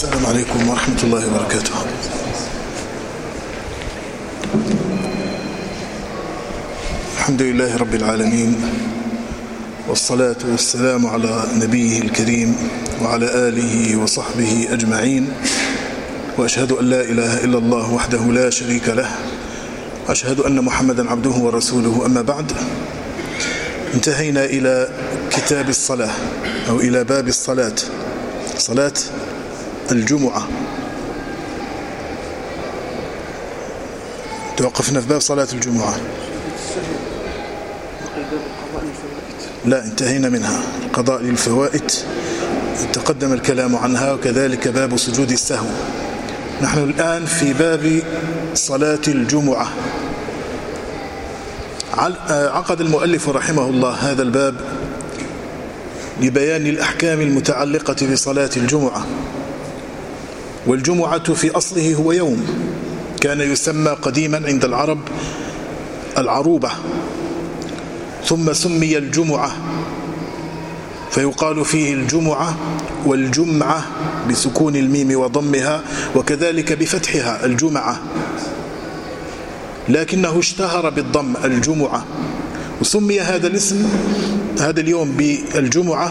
السلام عليكم ورحمة الله وبركاته. الحمد لله رب العالمين، والصلاة والسلام على نبيه الكريم وعلى آله وصحبه أجمعين، وأشهد أن لا إله إلا الله وحده لا شريك له، وأشهد أن محمدا عبده ورسوله. أما بعد، انتهينا إلى كتاب الصلاة أو إلى باب الصلاة، صلاة الجمعة. توقفنا في باب صلاة الجمعة، لا انتهينا منها. قضاء للفوائت تقدم الكلام عنها، وكذلك باب سجود السهو. نحن الآن في باب صلاة الجمعة. عقد المؤلف رحمه الله هذا الباب لبيان الأحكام المتعلقة بصلاة الجمعة. والجمعة في أصله هو يوم كان يسمى قديما عند العرب العروبة، ثم سمي الجمعة، فيقال فيه الجمعة والجمعة بسكون الميم وضمها، وكذلك بفتحها الجمعة، لكنه اشتهر بالضم الجمعة. وسمي هذا الاسم هذا اليوم بالجمعة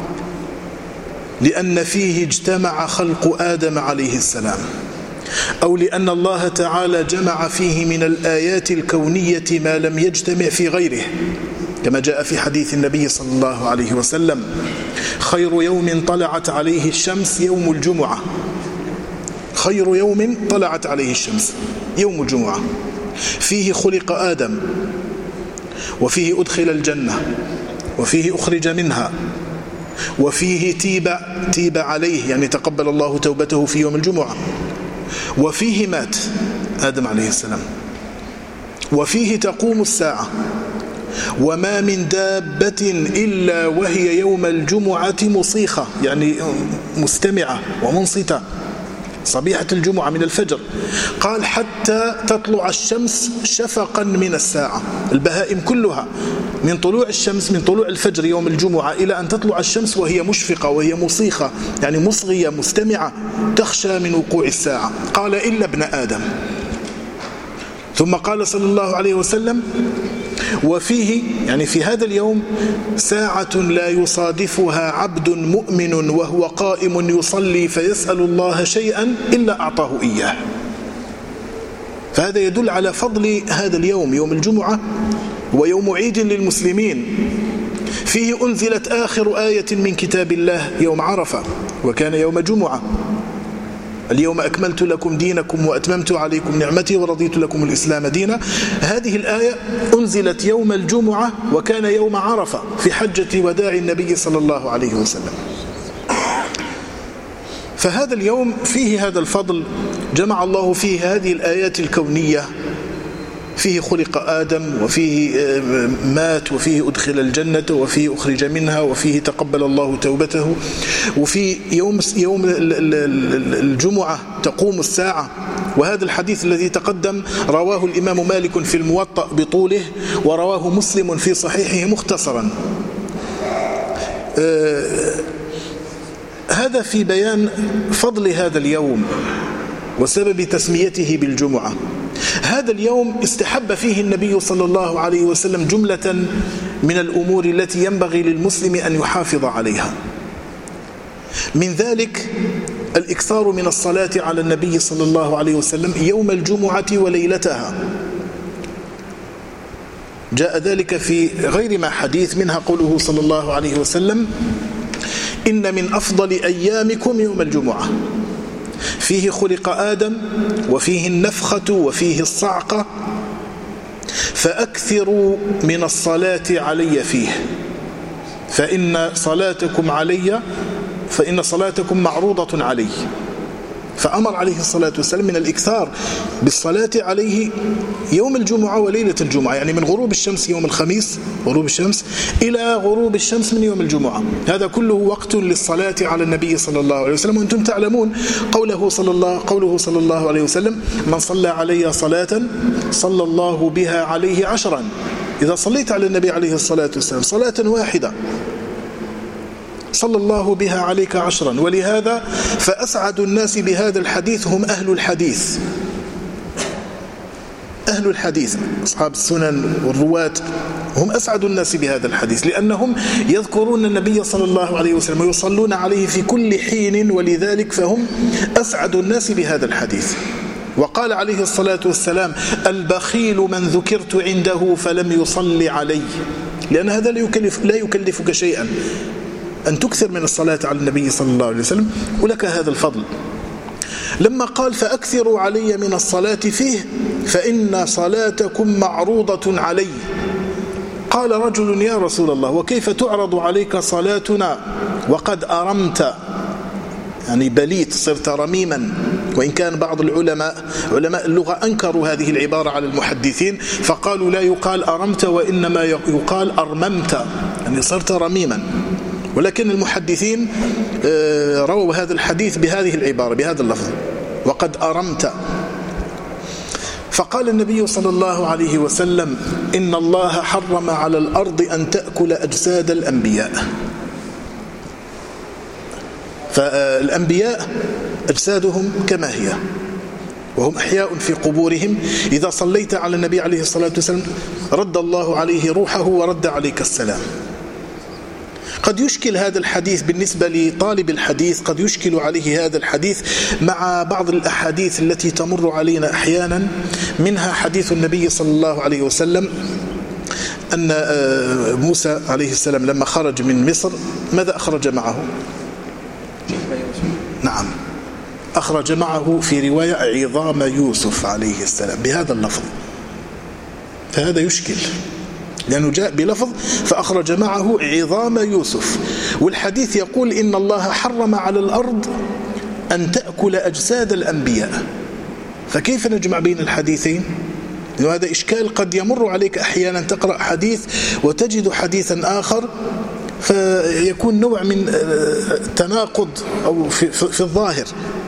لأن فيه اجتمع خلق آدم عليه السلام، أو لأن الله تعالى جمع فيه من الآيات الكونية ما لم يجتمع في غيره، كما جاء في حديث النبي صلى الله عليه وسلم: خير يوم طلعت عليه الشمس يوم الجمعة. خير يوم طلعت عليه الشمس يوم الجمعة، فيه خلق آدم، وفيه أدخل الجنة، وفيه أخرج منها، وفيه تيب عليه، يعني تقبل الله توبته في يوم الجمعة، وفيه مات آدم عليه السلام، وفيه تقوم الساعة، وما من دابة إلا وهي يوم الجمعة مصيخة، يعني مستمعة ومنصتة، صبيحة الجمعة من الفجر. قال: حتى تطلع الشمس شفقا من الساعة. البهائم كلها من طلوع الشمس، من طلوع الفجر يوم الجمعة إلى أن تطلع الشمس وهي مشفقة وهي مصيخة، يعني مصغية مستمعة، تخشى من وقوع الساعة. قال: إلا ابن آدم. ثم قال صلى الله عليه وسلم: وفيه، يعني في هذا اليوم، ساعة لا يصادفها عبد مؤمن وهو قائم يصلي فيسأل الله شيئا إلا أعطاه إياه. فهذا يدل على فضل هذا اليوم. يوم الجمعة هو يوم عيد للمسلمين، فيه أنزلت آخر آية من كتاب الله يوم عرفة، وكان يوم جمعة. اليوم أكملت لكم دينكم وأتممت عليكم نعمتي ورضيت لكم الإسلام دينا. هذه الآية أنزلت يوم الجمعة، وكان يوم عرفة في حجة وداع النبي صلى الله عليه وسلم. فهذا اليوم فيه هذا الفضل، جمع الله فيه هذه الآيات الكونية، فيه خلق آدم، وفيه مات، وفيه أدخل الجنة، وفيه أخرج منها، وفيه تقبل الله توبته، وفي يوم الجمعة تقوم الساعة. وهذا الحديث الذي تقدم رواه الإمام مالك في الموطأ بطوله، ورواه مسلم في صحيحه مختصرا. هذا في بيان فضل هذا اليوم وسبب تسميته بالجمعة. هذا اليوم استحب فيه النبي صلى الله عليه وسلم جملة من الأمور التي ينبغي للمسلم أن يحافظ عليها. من ذلك الإكثار من الصلاة على النبي صلى الله عليه وسلم يوم الجمعة وليلتها. جاء ذلك في غير ما حديث، منها قوله صلى الله عليه وسلم: إن من أفضل أيامكم يوم الجمعة، فيه خلق آدم، وفيه النفخة، وفيه الصعقة، فأكثروا من الصلاة علي فيه، فإن صلاتكم معروضة علي. فأمر عليه الصلاة والسلام من الإكثار بالصلاة عليه يوم الجمعة وليلة الجمعة، يعني من غروب الشمس يوم الخميس، غروب الشمس، إلى غروب الشمس من يوم الجمعة. هذا كله وقت للصلاة على النبي صلى الله عليه وسلم. وأنتم تعلمون قوله صلى الله عليه وسلم: من صلى علي صلاة صلى الله بها عليه 10. إذا صليت على النبي عليه الصلاة والسلام صلاة واحدة صلى الله بها عليك 10. ولهذا فأسعد الناس بهذا الحديث هم أهل الحديث. أهل الحديث أصحاب السنن والرواة هم أسعد الناس بهذا الحديث، لأنهم يذكرون النبي صلى الله عليه وسلم ويصلون عليه في كل حين، ولذلك فهم أسعد الناس بهذا الحديث. وقال عليه الصلاة والسلام: البخيل من ذكرت عنده فلم يصلي علي، لأن هذا لا يكلفك شيئا أن تكثر من الصلاة على النبي صلى الله عليه وسلم، ولك هذا الفضل. لما قال: فأكثروا علي من الصلاة فيه فإن صلاتكم معروضة علي، قال رجل: يا رسول الله، وكيف تعرض عليك صلاتنا وقد أرمت، يعني بليت، صرت رميما. وإن كان بعض علماء اللغة أنكروا هذه العبارة على المحدثين، فقالوا لا يقال أرمت وإنما يقال أرممت، يعني صرت رميما. ولكن المحدثين رووا هذا الحديث بهذه العبارة، بهذا اللفظ: وقد أرمت. فقال النبي صلى الله عليه وسلم: إن الله حرم على الأرض أن تأكل أجساد الأنبياء. فالأنبياء أجسادهم كما هي وهم أحياء في قبورهم، إذا صليت على النبي عليه الصلاة والسلام رد الله عليه روحه ورد عليك السلام. قد يشكل هذا الحديث بالنسبة لطالب الحديث، قد يشكل عليه هذا الحديث مع بعض الأحاديث التي تمر علينا أحيانا، منها حديث النبي صلى الله عليه وسلم أن موسى عليه السلام لما خرج من مصر ماذا أخرج معه؟ نعم، أخرج معه في رواية عظام يوسف عليه السلام بهذا اللفظ. فهذا يشكل لأنه جاء بلفظ فأخرج معه عظام يوسف، والحديث يقول: إن الله حرم على الأرض أن تأكل أجساد الأنبياء. فكيف نجمع بين الحديثين؟ وهذا إشكال قد يمر عليك أحيانا، تقرأ حديث وتجد حديثا آخر فيكون نوع من تناقض أو في الظاهر.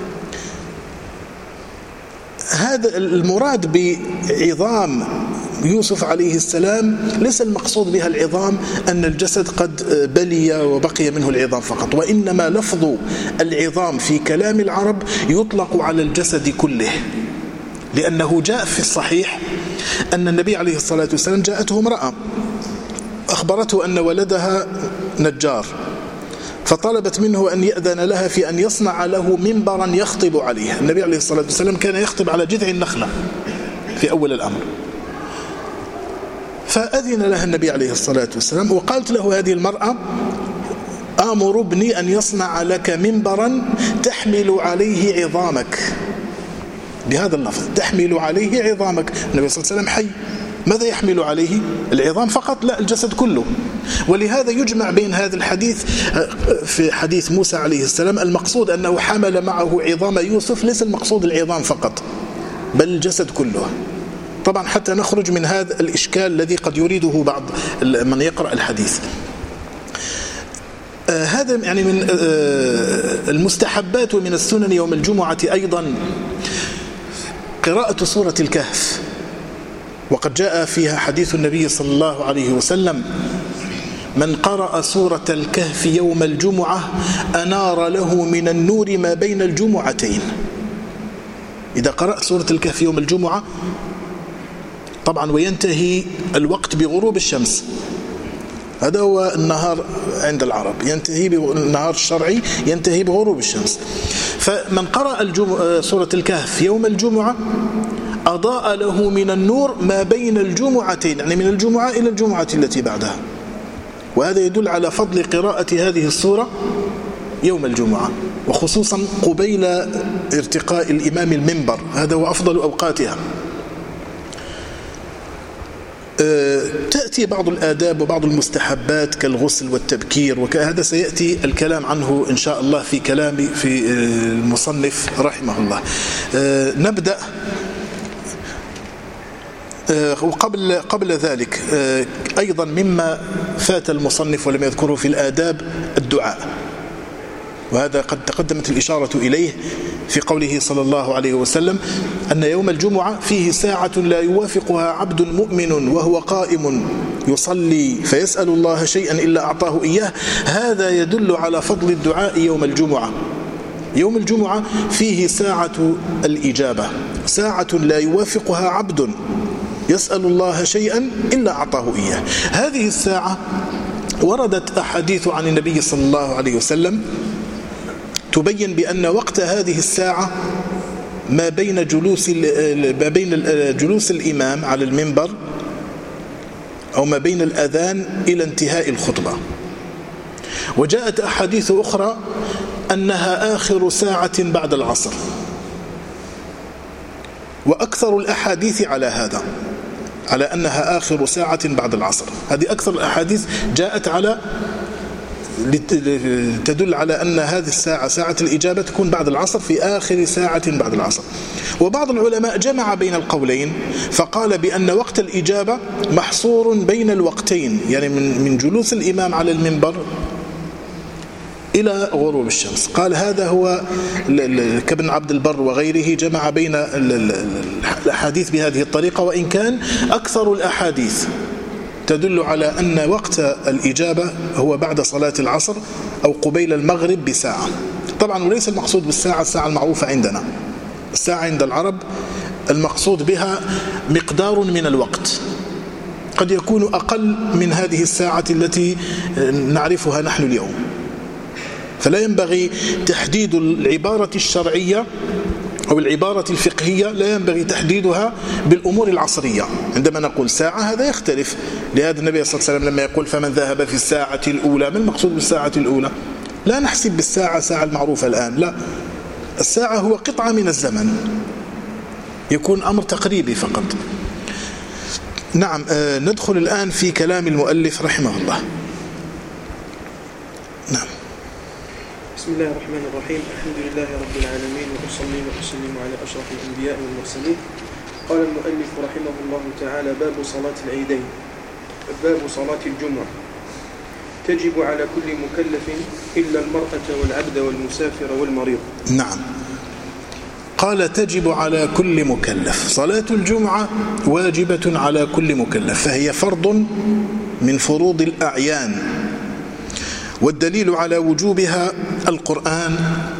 هذا المراد بعظام يوسف عليه السلام ليس المقصود بها العظام أن الجسد قد بلي وبقي منه العظام فقط، وإنما لفظ العظام في كلام العرب يطلق على الجسد كله، لأنه جاء في الصحيح أن النبي عليه الصلاة والسلام جاءته امرأة أخبرته أن ولدها نجار، فطلبت منه أن يأذن لها في أن يصنع له منبرا يخطب عليه. النبي عليه الصلاة والسلام كان يخطب على جذع النخلة في أول الأمر، فأذن لها النبي عليه الصلاة والسلام، وقالت له هذه المرأة: آمر ابني أن يصنع لك منبرا تحمل عليه عظامك، بهذا اللفظ: تحمل عليه عظامك. النبي صلى الله عليه وسلم حي، ماذا يحمل عليه؟ العظام فقط؟ لا، الجسد كله. ولهذا يجمع بين هذا الحديث في حديث موسى عليه السلام، المقصود أنه حمل معه عظام يوسف، ليس المقصود العظام فقط بل الجسد كله. طبعا حتى نخرج من هذا الإشكال الذي قد يريده بعض من يقرأ الحديث. هذا يعني من المستحبات ومن السنن يوم الجمعة أيضا قراءة سورة الكهف، وقد جاء فيها حديث النبي صلى الله عليه وسلم: من قرأ سورة الكهف يوم الجمعة أنار له من النور ما بين الجمعتين. إذا قرأت سورة الكهف يوم الجمعة طبعا، وينتهي الوقت بغروب الشمس، هذا هو النهار عند العرب، ينتهي النهار الشرعي ينتهي بغروب الشمس. فمن قرأ سورة الكهف يوم الجمعة أضاء له من النور ما بين الجمعتين، يعني من الجمعة إلى الجمعة التي بعدها. وهذا يدل على فضل قراءة هذه السورة يوم الجمعة، وخصوصا قبيل ارتقاء الإمام المنبر، هذا هو أفضل أوقاتها. تأتي بعض الآداب وبعض المستحبات كالغسل والتبكير، وهذا سيأتي الكلام عنه إن شاء الله في كلامي في المصنف رحمه الله. نبدأ. وقبل ذلك أيضا مما فات المصنف ولم يذكره في الآداب الدعاء. وهذا قد تقدمت الإشارة إليه في قوله صلى الله عليه وسلم أن يوم الجمعة فيه ساعة لا يوافقها عبد مؤمن وهو قائم يصلي فيسأل الله شيئا إلا أعطاه إياه. هذا يدل على فضل الدعاء يوم الجمعة. يوم الجمعة فيه ساعة الإجابة، ساعة لا يوافقها عبد يسأل الله شيئا إلا أعطاه إياه. هذه الساعة وردت أحاديث عن النبي صلى الله عليه وسلم تبين بأن وقت هذه الساعة ما بين جلوس الإمام على المنبر أو ما بين الأذان إلى انتهاء الخطبة. وجاءت أحاديث أخرى أنها آخر ساعة بعد العصر، وأكثر الأحاديث على هذا، على أنها آخر ساعة بعد العصر. هذه أكثر الأحاديث جاءت تدل على أن هذه الساعة ساعة الإجابة تكون بعد العصر، في آخر ساعة بعد العصر. وبعض العلماء جمع بين القولين فقال بأن وقت الإجابة محصور بين الوقتين، يعني من جلوس الإمام على المنبر إلى غروب الشمس. قال هذا هو كابن عبد البر وغيره جمع بين الأحاديث بهذه الطريقة، وإن كان أكثر الأحاديث تدل على أن وقت الإجابة هو بعد صلاة العصر أو قبيل المغرب بساعة. طبعا وليس المقصود بالساعة الساعة المعروفة عندنا. الساعة عند العرب المقصود بها مقدار من الوقت، قد يكون أقل من هذه الساعة التي نعرفها نحن اليوم. فلا ينبغي تحديد العبارة الشرعية أو العبارة الفقهية، لا ينبغي تحديدها بالأمور العصرية. عندما نقول ساعة هذا يختلف. لهذا النبي صلى الله عليه وسلم لما يقول فمن ذهب في الساعة الأولى، ما المقصود بالساعة الأولى؟ لا نحسب بالساعة ساعة المعروفة الآن، لا، الساعة هو قطعة من الزمن، يكون أمر تقريبي فقط. نعم، ندخل الآن في كلام المؤلف رحمه الله. نعم. بسم الله الرحمن الرحيم. الحمد لله رب العالمين، وأصلي وأسلم على أشرف الأنبياء والمرسلين. قال المؤلف رحمه الله تعالى: باب صلاة العيدين. باب صلاة الجمعة. تجب على كل مكلف إلا المرأة والعبد والمسافر والمريض. نعم، قال تجب على كل مكلف. صلاة الجمعة واجبة على كل مكلف، فهي فرض من فروض الأعيان، والدليل على وجوبها القرآن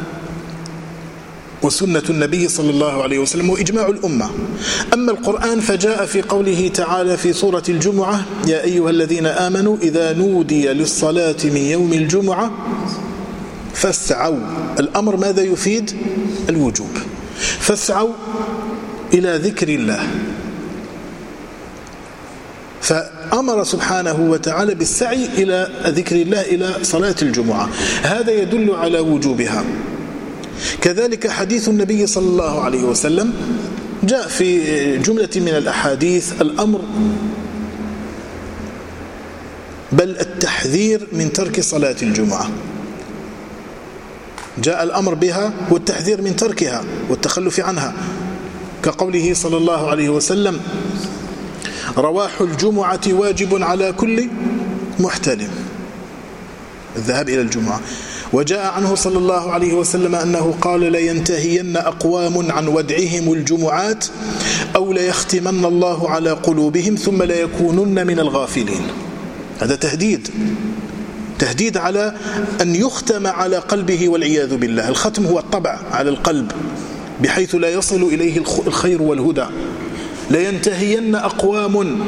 وسنة النبي صلى الله عليه وسلم وإجماع الأمة. أما القرآن فجاء في قوله تعالى في سورة الجمعة: يا أيها الذين آمنوا إذا نودي للصلاة من يوم الجمعة فاسعوا. الأمر ماذا يفيد؟ الوجوب. فاسعوا إلى ذكر الله، فأمر سبحانه وتعالى بالسعي إلى ذكر الله إلى صلاة الجمعة، هذا يدل على وجوبها. كذلك حديث النبي صلى الله عليه وسلم جاء في جملة من الأحاديث الأمر بل التحذير من ترك صلاة الجمعة. جاء الأمر بها والتحذير من تركها والتخلف عنها، كقوله صلى الله عليه وسلم: رواح الجمعة واجب على كل محتلم، الذهاب إلى الجمعة. وجاء عنه صلى الله عليه وسلم أنه قال: لينتهين أقوام عن ودعهم الجمعات أو ليختمن الله على قلوبهم ثم ليكونن من الغافلين. هذا تهديد على أن يختم على قلبه والعياذ بالله. الختم هو الطبع على القلب بحيث لا يصل إليه الخير والهدى. لينتهين أقوام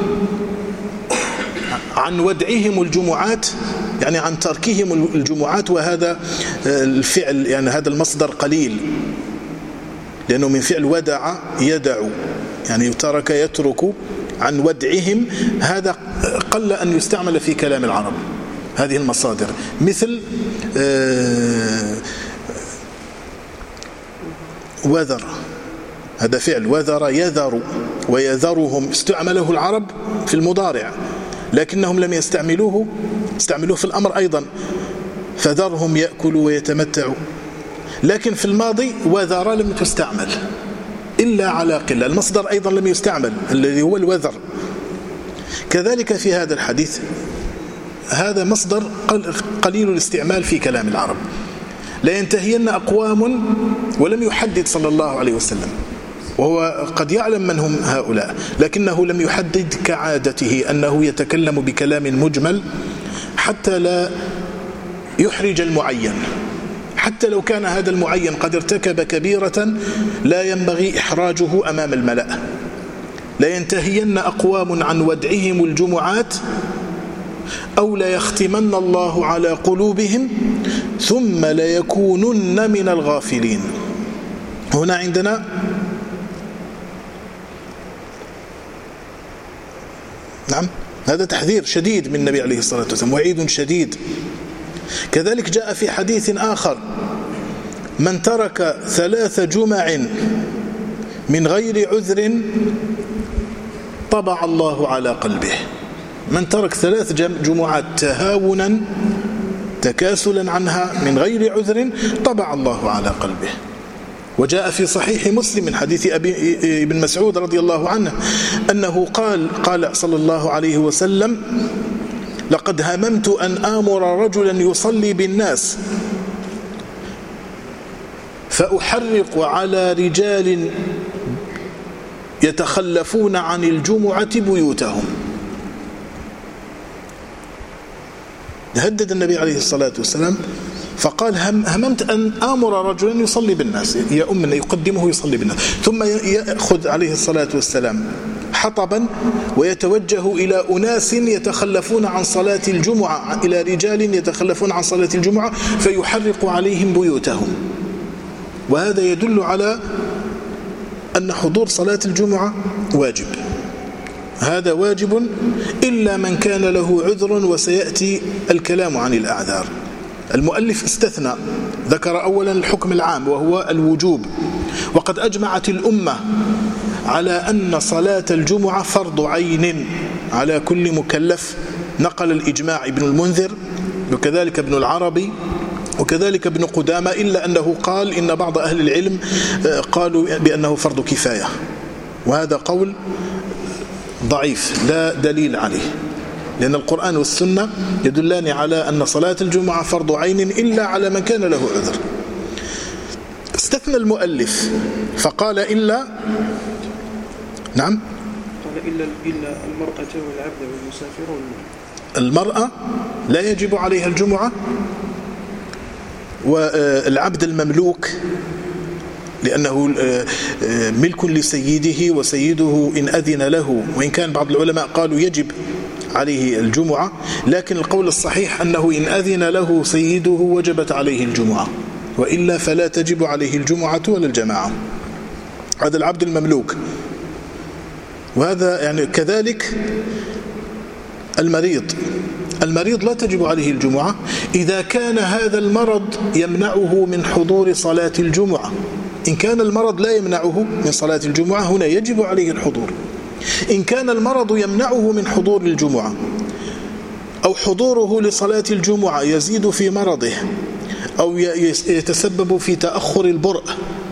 عن ودعهم الجمعات، يعني عن تركهم الجمعات، وهذا الفعل يعني هذا المصدر قليل لأنه من فعل ودع يدع، يعني ترك يترك. عن ودعهم هذا قل أن يستعمل في كلام العرب هذه المصادر، مثل وذر، هذا فعل وذر يذر ويذرهم، استعمله العرب في المضارع لكنهم لم يستعملوه في الأمر أيضا، فذرهم يأكلوا ويتمتعوا. لكن في الماضي وذر لم تستعمل إلا على قلة، المصدر أيضا لم يستعمل الذي هو الوذر. كذلك في هذا الحديث هذا مصدر قليل الاستعمال في كلام العرب. لا ينتهين أقوام، ولم يحدد صلى الله عليه وسلم، وهو قد يعلم من هم هؤلاء، لكنه لم يحدد كعادته أنه يتكلم بكلام مجمل حتى لا يحرج المعين، حتى لو كان هذا المعين قد ارتكب كبيرة لا ينبغي إحراجه أمام الملأ. لا ينتهين أقوام عن ودعهم الجمعات أو لا يختمن الله على قلوبهم ثم ليكونن من الغافلين. هنا عندنا نعم هذا تحذير شديد من النبي عليه الصلاة والسلام، وعيد شديد. كذلك جاء في حديث آخر: من ترك 3 جمع من غير عذر طبع الله على قلبه. من ترك 3 جمعات تهاونا تكاسلا عنها من غير عذر طبع الله على قلبه. وجاء في صحيح مسلم من حديث ابن مسعود رضي الله عنه أنه قال صلى الله عليه وسلم: لقد هممت أن آمر رجلا يصلي بالناس فأحرق على رجال يتخلفون عن الجمعة بيوتهم. هدد النبي عليه الصلاة والسلام فقال: هممت أن آمر رجلا يصلي بالناس، يقدمه يصلي بالناس، ثم يأخذ عليه الصلاة والسلام حطبا ويتوجه إلى أناس يتخلفون عن صلاة الجمعة، إلى رجال يتخلفون عن صلاة الجمعة فيحرق عليهم بيوتهم. وهذا يدل على أن حضور صلاة الجمعة واجب، هذا واجب إلا من كان له عذر، وسيأتي الكلام عن الأعذار. المؤلف استثنى، ذكر أولا الحكم العام وهو الوجوب، وقد أجمعت الأمة على أن صلاة الجمعة فرض عين على كل مكلف. نقل الإجماع ابن المنذر وكذلك ابن العربي وكذلك ابن قدامة، إلا أنه قال إن بعض أهل العلم قالوا بأنه فرض كفاية، وهذا قول ضعيف لا دليل عليه، لأن القرآن والسنة يدلان على أن صلاة الجمعة فرض عين إلا على من كان له عذر. استثنى المؤلف فقال إلا نعم قال إلا المرأة والعبد والمسافر. المرأة لا يجب عليها الجمعة، والعبد المملوك لأنه ملك لسيده، وسيده إن أذن له، وإن كان بعض العلماء قالوا يجب عليه الجمعة، لكن القول الصحيح أنه إن أذن له سيده وجبت عليه الجمعة، وإلا فلا تجب عليه الجمعة ولا الجماعة. هذا العبد المملوك. وهذا يعني كذلك المريض لا تجب عليه الجمعة إذا كان هذا المرض يمنعه من حضور صلاة الجمعة. إن كان المرض لا يمنعه من صلاة الجمعة هنا يجب عليه الحضور. إن كان المرض يمنعه من حضور الجمعة أو حضوره لصلاة الجمعة يزيد في مرضه أو يتسبب في تأخر البرء،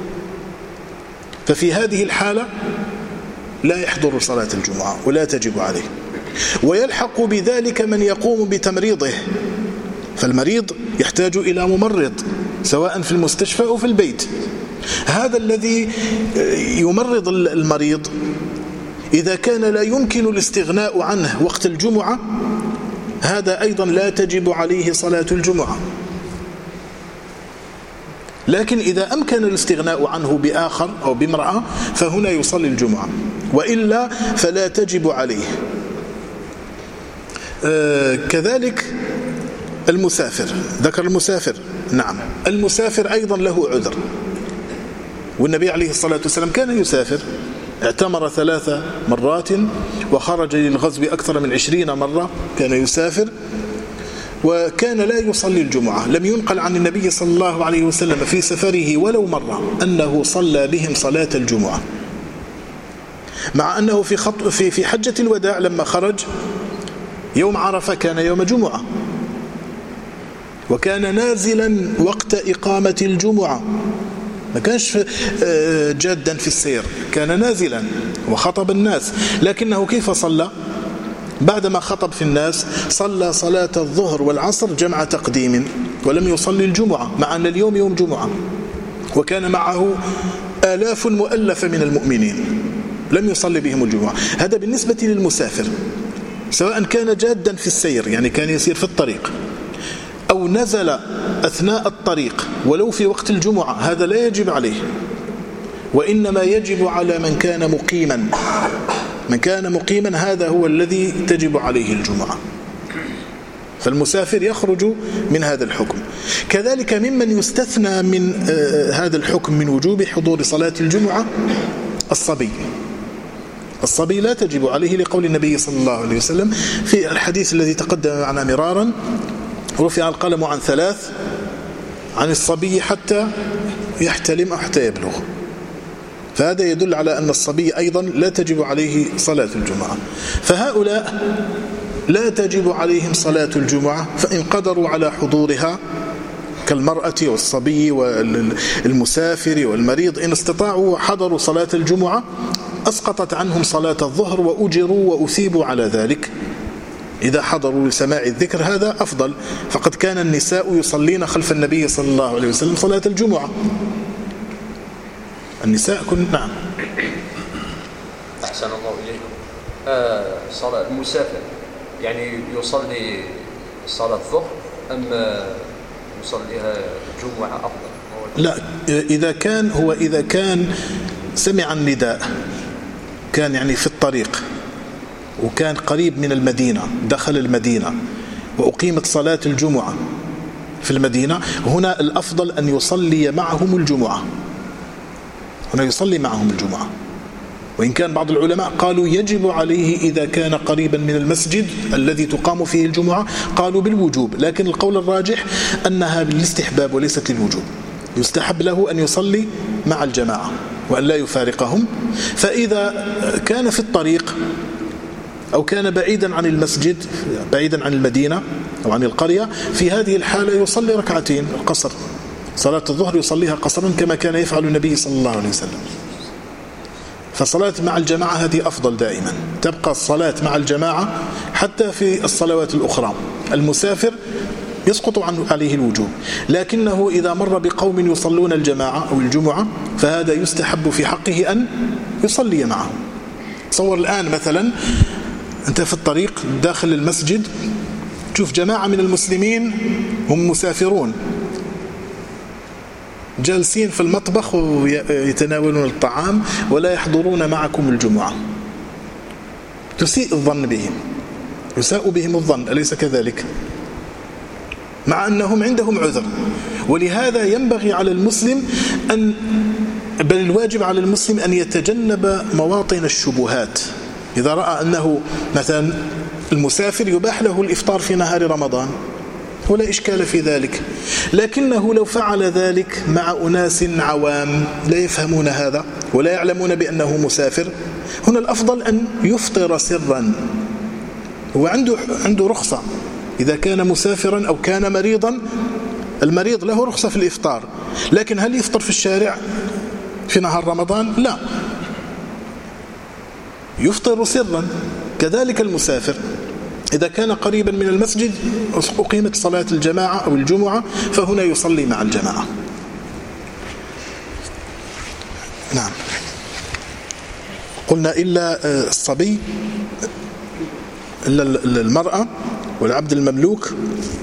ففي هذه الحالة لا يحضر صلاة الجمعة ولا تجب عليه. ويلحق بذلك من يقوم بتمريضه، فالمريض يحتاج إلى ممرض سواء في المستشفى أو في البيت. هذا الذي يمرض المريض إذا كان لا يمكن الاستغناء عنه وقت الجمعة، هذا أيضا لا تجب عليه صلاة الجمعة. لكن إذا أمكن الاستغناء عنه بآخر أو بامرأة فهنا يصلي الجمعة، وإلا فلا تجب عليه. كذلك المسافر، ذكر المسافر. نعم المسافر أيضا له عذر، والنبي عليه الصلاة والسلام كان يسافر، اعتمر 3 مرات وخرج للغزو أكثر من 20 مرة، كان يسافر وكان لا يصلي الجمعة. لم ينقل عن النبي صلى الله عليه وسلم في سفره ولو مرة أنه صلى بهم صلاة الجمعة، مع أنه في حجة الوداع لما خرج يوم عرفة كان يوم جمعة، وكان نازلا وقت إقامة الجمعة، ما كانش جادا في السير، كان نازلا وخطب الناس. لكنه كيف صلى؟ بعدما خطب في الناس صلى صلاة الظهر والعصر جمع تقديم، ولم يصلي الجمعة، مع أن اليوم يوم جمعة، وكان معه آلاف مؤلفة من المؤمنين لم يصلي بهم الجمعة. هذا بالنسبة للمسافر، سواء كان جادا في السير، يعني كان يسير في الطريق، أو نزل أثناء الطريق ولو في وقت الجمعة، هذا لا يجب عليه، وإنما يجب على من كان مقيما. من كان مقيما هذا هو الذي تجب عليه الجمعة، فالمسافر يخرج من هذا الحكم. كذلك ممن يستثنى من هذا الحكم من وجوب حضور صلاة الجمعة الصبي. الصبي لا تجب عليه لقول النبي صلى الله عليه وسلم في الحديث الذي تقدم معنا مرارا: رفع القلم عن 3، عن الصبي حتى يحتلم أو حتى يبلغ. فهذا يدل على أن الصبي أيضا لا تجب عليه صلاة الجمعة. فهؤلاء لا تجب عليهم صلاة الجمعة، فإن قدروا على حضورها كالمرأة والصبي والمسافر والمريض، إن استطاعوا وحضروا صلاة الجمعة أسقطت عنهم صلاة الظهر وأجروا وأثيبوا على ذلك. إذا حضروا لسماع الذكر هذا أفضل، فقد كان النساء يصلين خلف النبي صلى الله عليه وسلم صلاة الجمعة. النساء نعم. أحسن الله إليكم. صلاة المسافر يعني يصلي صلاة الظهر أم يصليها الجمعة أفضل؟ لا، إذا كان سمع النداء، كان يعني في الطريق وكان قريب من المدينة، دخل المدينة وأقيمت صلاة الجمعة في المدينة، هنا الأفضل أن يصلي معهم الجمعة. هنا يصلي معهم الجمعة، وإن كان بعض العلماء قالوا يجب عليه إذا كان قريبا من المسجد الذي تقام فيه الجمعة، قالوا بالوجوب، لكن القول الراجح أنها بالاستحباب وليست للوجوب. يستحب له أن يصلي مع الجماعة وأن لا يفارقهم. فإذا كان في الطريق أو كان بعيدا عن المسجد، بعيدا عن المدينة أو عن القرية، في هذه الحالة يصلي ركعتين القصر، صلاة الظهر يصليها قصرا كما كان يفعل النبي صلى الله عليه وسلم. فصلاة مع الجماعة هذه أفضل دائما، تبقى الصلاة مع الجماعة حتى في الصلوات الأخرى. المسافر يسقط عليه الوجوب، لكنه إذا مر بقوم يصلون الجماعة أو الجمعة فهذا يستحب في حقه أن يصلي معهم. تصور الآن مثلا أنت في الطريق داخل المسجد، تشوف جماعة من المسلمين هم مسافرون جالسين في المطبخ ويتناولون الطعام ولا يحضرون معكم الجمعة، تسيء الظن بهم، يساء بهم الظن، أليس كذلك؟ مع أنهم عندهم عذر. ولهذا ينبغي على المسلم بل الواجب على المسلم أن يتجنب مواطن الشبهات. إذا رأى أنه مثلا المسافر يباح له الإفطار في نهار رمضان ولا إشكال في ذلك، لكنه لو فعل ذلك مع أناس عوام لا يفهمون هذا ولا يعلمون بأنه مسافر، هنا الأفضل أن يفطر سرا. هو عنده رخصة إذا كان مسافرا أو كان مريضا، المريض له رخصة في الإفطار، لكن هل يفطر في الشارع في نهار رمضان؟ لا، يفطر سرا. كذلك المسافر إذا كان قريبا من المسجد أقيمت صلاة الجماعة أو الجمعة فهنا يصلي مع الجماعة. نعم. قلنا إلا الصبي، إلا المرأة والعبد المملوك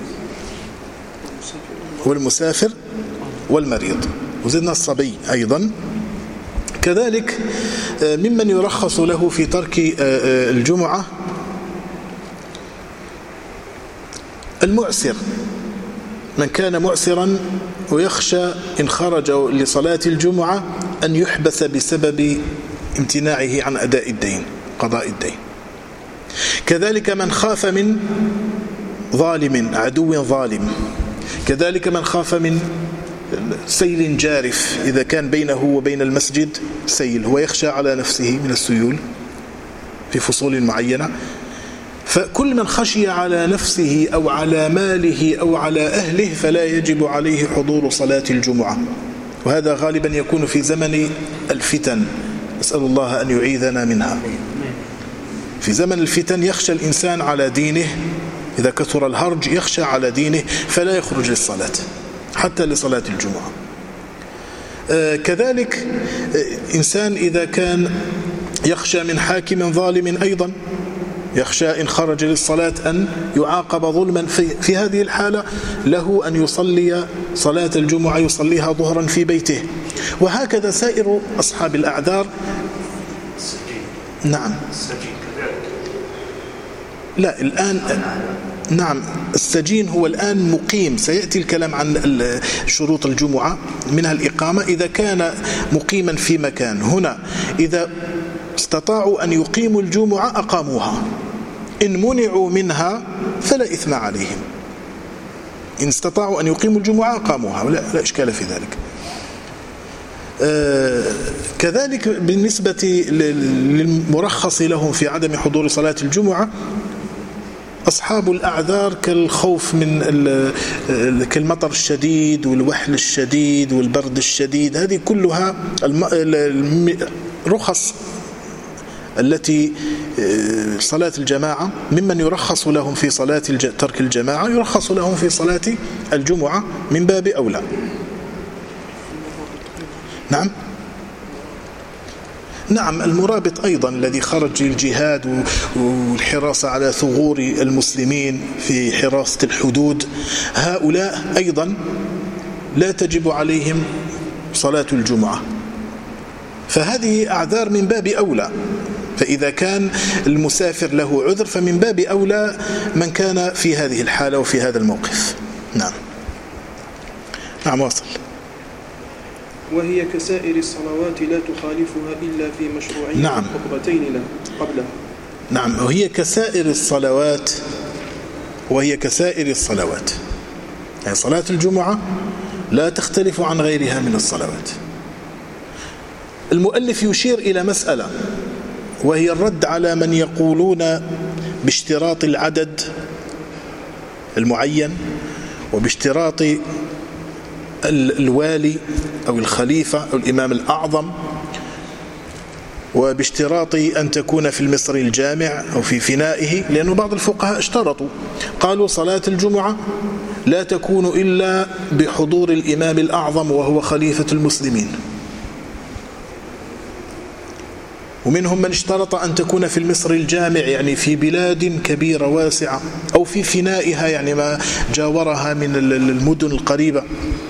والمسافر والمريض، وزدنا الصبي أيضا. كذلك ممن يرخص له في ترك الجمعة المعسر، من كان معسرا ويخشى إن خرج لصلاة الجمعة أن يحبس بسبب امتناعه عن أداء الدين، قضاء الدين. كذلك من خاف من ظالم، عدو ظالم. كذلك من خاف من سيل جارف، إذا كان بينه وبين المسجد سيل، هو يخشى على نفسه من السيول في فصول معينة. فكل من خشي على نفسه أو على ماله أو على أهله فلا يجب عليه حضور صلاة الجمعة، وهذا غالبا يكون في زمن الفتن، نسأل الله أن يعيذنا منها. في زمن الفتن يخشى الإنسان على دينه إذا كثر الهرج يخشى على دينه فلا يخرج للصلاة حتى لصلاة الجمعة. كذلك إنسان إذا كان يخشى من حاكم ظالم أيضا، يخشى إن خرج للصلاة أن يعاقب ظلما، في هذه الحالة له أن يصلي صلاة الجمعة يصليها ظهرا في بيته. وهكذا سائر أصحاب الأعذار. نعم. لا الآن نعم السجين هو الآن مقيم، سيأتي الكلام عن شروط الجمعة منها الإقامة. إذا كان مقيما في مكان، هنا إذا استطاعوا أن يقيموا الجمعة أقاموها، إن منعوا منها فلا إثم عليهم. إن استطاعوا أن يقيموا الجمعة أقاموها لا إشكال في ذلك. كذلك بالنسبة للمرخص لهم في عدم حضور صلاة الجمعة، أصحاب الأعذار كالخوف من كالمطر الشديد والوحل الشديد والبرد الشديد، هذه كلها رخص التي صلاة الجماعة ممن يرخص لهم في صلاة ترك الجماعة يرخص لهم في صلاة الجمعة من باب أولى. نعم المرابط أيضا الذي خرج للجهاد والحراسة على ثغور المسلمين في حراسة الحدود، هؤلاء أيضا لا تجب عليهم صلاة الجمعة، فهذه أعذار من باب أولى. فإذا كان المسافر له عذر فمن باب أولى من كان في هذه الحالة وفي هذا الموقف. نعم واصل. وهي كسائر الصلوات لا تخالفها إلا في مشروعية الخطبتين قبلها. نعم وهي كسائر الصلوات، يعني صلاة الجمعة لا تختلف عن غيرها من الصلوات. المؤلف يشير إلى مسألة وهي الرد على من يقولون باشتراط العدد المعين وباشتراط الوالي أو الخليفة أو الإمام الأعظم وباشتراط أن تكون في المصري الجامع أو في فنائه، لأن بعض الفقهاء اشترطوا قالوا صلاة الجمعة لا تكون إلا بحضور الإمام الأعظم وهو خليفة المسلمين. ومنهم من اشترط أن تكون في المصري الجامع يعني في بلاد كبيرة واسعة، أو في فنائها يعني ما جاورها من المدن القريبة.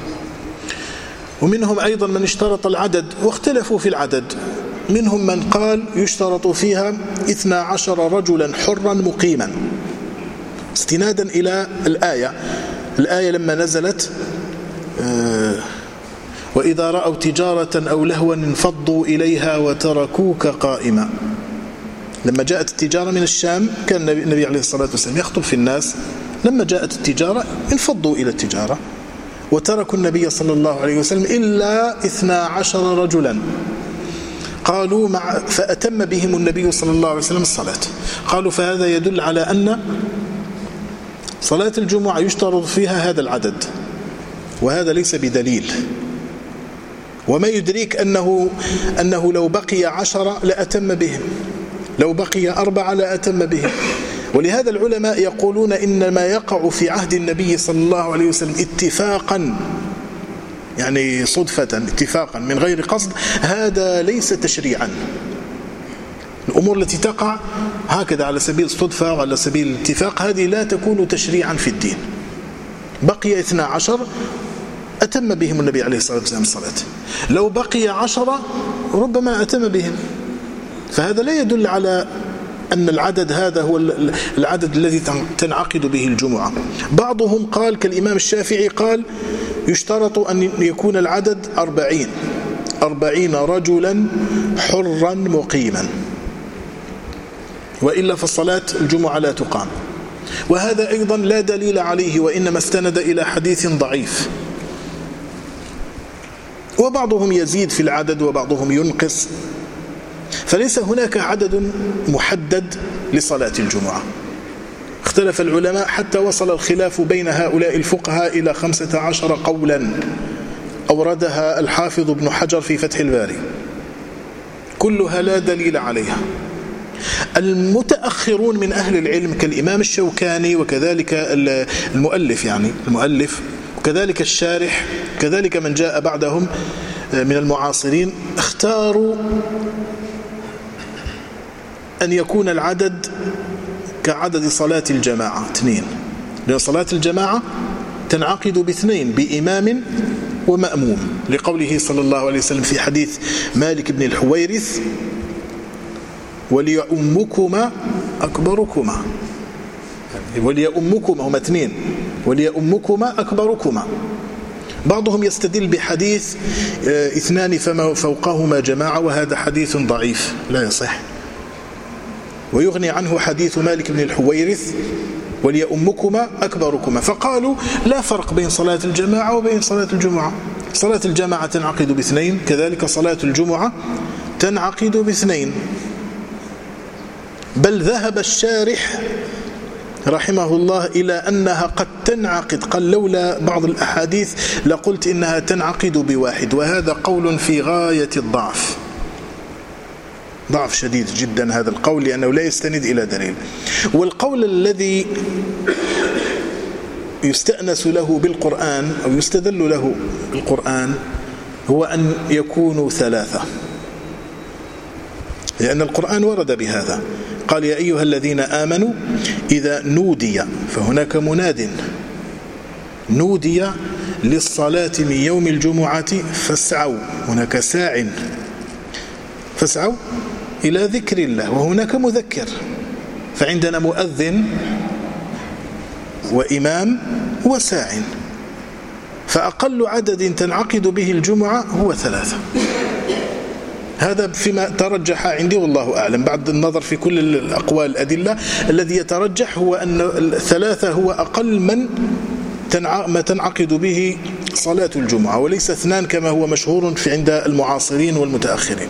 ومنهم أيضا من اشترط العدد واختلفوا في العدد، منهم من قال يشترط فيها 12 رجلا حرا مقيما، استنادا إلى الآية لما نزلت وإذا رأوا تجارة أو لهوا انفضوا إليها وتركوك قائما. لما جاءت التجارة من الشام كان النبي عليه الصلاة والسلام يخطب في الناس، لما جاءت التجارة انفضوا إلى التجارة وتركوا النبي صلى الله عليه وسلم إلا 12 رجلا. قالوا فأتم بهم النبي صلى الله عليه وسلم الصلاة. قالوا فهذا يدل على أن صلاة الجمعة يشترط فيها هذا العدد، وهذا ليس بدليل. وما يدريك أنه لو بقي 10 لأتم بهم، لو بقي 4 لأتم بهم. ولهذا العلماء يقولون إن ما يقع في عهد النبي صلى الله عليه وسلم اتفاقا، يعني صدفة اتفاقا من غير قصد، هذا ليس تشريعا. الأمور التي تقع هكذا على سبيل الصدفة وعلى سبيل الاتفاق هذه لا تكون تشريعا في الدين. بقي 12 أتم بهم النبي عليه الصلاة والسلام الصلاة، لو بقي 10 ربما أتم بهم. فهذا لا يدل على أن العدد هذا هو العدد الذي تنعقد به الجمعة. بعضهم قال كالإمام الشافعي قال يشترط أن يكون العدد 40 رجلا حرا مقيما، وإلا فالصلاة الجمعة لا تقام. وهذا أيضا لا دليل عليه، وإنما استند إلى حديث ضعيف. وبعضهم يزيد في العدد وبعضهم ينقص، فليس هناك عدد محدد لصلاة الجمعة. اختلف العلماء حتى وصل الخلاف بين هؤلاء الفقهاء إلى 15 قولا أوردها الحافظ ابن حجر في فتح الباري، كلها لا دليل عليها. المتأخرون من أهل العلم كالإمام الشوكاني وكذلك المؤلف وكذلك الشارح كذلك من جاء بعدهم من المعاصرين اختاروا أن يكون العدد كعدد صلاة الجماعة 2، لأن صلاة الجماعة تنعقد باثنين بإمام ومأموم، لقوله صلى الله عليه وسلم في حديث مالك بن الحويرث: وليؤمكما أكبركما. وليؤمكما هما 2، وليؤمكما أكبركما. بعضهم يستدل بحديث 2 فما فوقهما جماعة، وهذا حديث ضعيف لا يصح، ويغني عنه حديث مالك بن الحويرث: وليؤمكما أكبركما. فقالوا لا فرق بين صلاة الجماعة وبين صلاة الجمعة، صلاة الجماعة تنعقد باثنين، كذلك صلاة الجمعة تنعقد باثنين. بل ذهب الشارح رحمه الله إلى أنها قد تنعقد، قال لولا بعض الأحاديث لقلت إنها تنعقد بواحد، وهذا قول في غاية الضعف، ضعف شديد جدا هذا القول، لأنه لا يستند إلى دليل. والقول الذي يستأنس له بالقرآن أو يستدل له بالقرآن هو أن يكونوا 3، لأن القرآن ورد بهذا، قال: يا أيها الذين آمنوا إذا نودي، فهناك مناد، نودي للصلاة من يوم الجمعة فاسعوا، هناك ساع، فاسعوا إلى ذكر الله، وهناك مذكر، فعندنا مؤذن وإمام وساع، فأقل عدد تنعقد به الجمعة هو 3. هذا فيما ترجح عندي والله أعلم، بعد النظر في كل الأقوال الأدلة، الذي يترجح هو أن 3 هو أقل ما تنعقد به صلاة الجمعة، وليس 2 كما هو مشهور في عند المعاصرين والمتأخرين،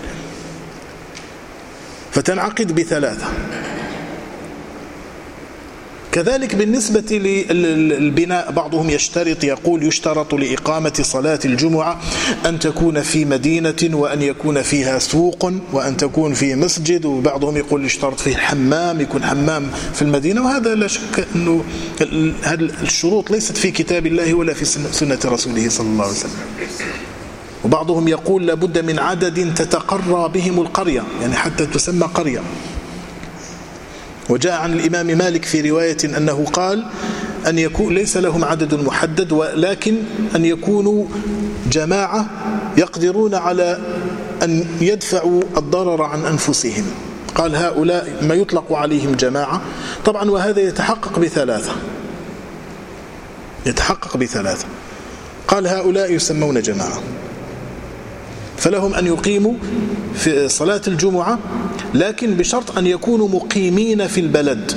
فتنعقد ب3. كذلك بالنسبة للبناء، بعضهم يشترط، يقول يشترط لإقامة صلاة الجمعة أن تكون في مدينة، وأن يكون فيها سوق، وأن تكون في مسجد، وبعضهم يقول يشترط فيه الحمام، يكون حمام في المدينة، وهذا لا شك أنه هذه الشروط ليست في كتاب الله ولا في سنة رسوله صلى الله عليه وسلم. وبعضهم يقول لابد من عدد تتقرى بهم القرية، يعني حتى تسمى قرية. وجاء عن الإمام مالك في رواية أنه قال أن يكون ليس لهم عدد محدد، ولكن أن يكونوا جماعة يقدرون على أن يدفعوا الضرر عن أنفسهم، قال هؤلاء ما يطلق عليهم جماعة طبعا، وهذا يتحقق ب3، قال هؤلاء يسمون جماعة، فلهم أن يقيموا في صلاة الجمعة، لكن بشرط أن يكونوا مقيمين في البلد،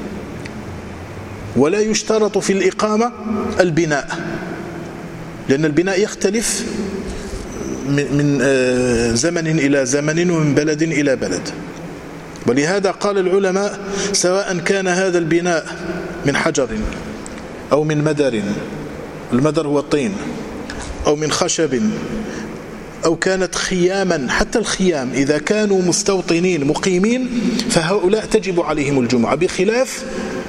ولا يشترط في الإقامة البناء، لأن البناء يختلف من زمن إلى زمن ومن بلد إلى بلد. ولهذا قال العلماء: سواء كان هذا البناء من حجر أو من مدر، المدر هو الطين، أو من خشب، أو كانت خياما، حتى الخيام إذا كانوا مستوطنين مقيمين فهؤلاء تجب عليهم الجمعة، بخلاف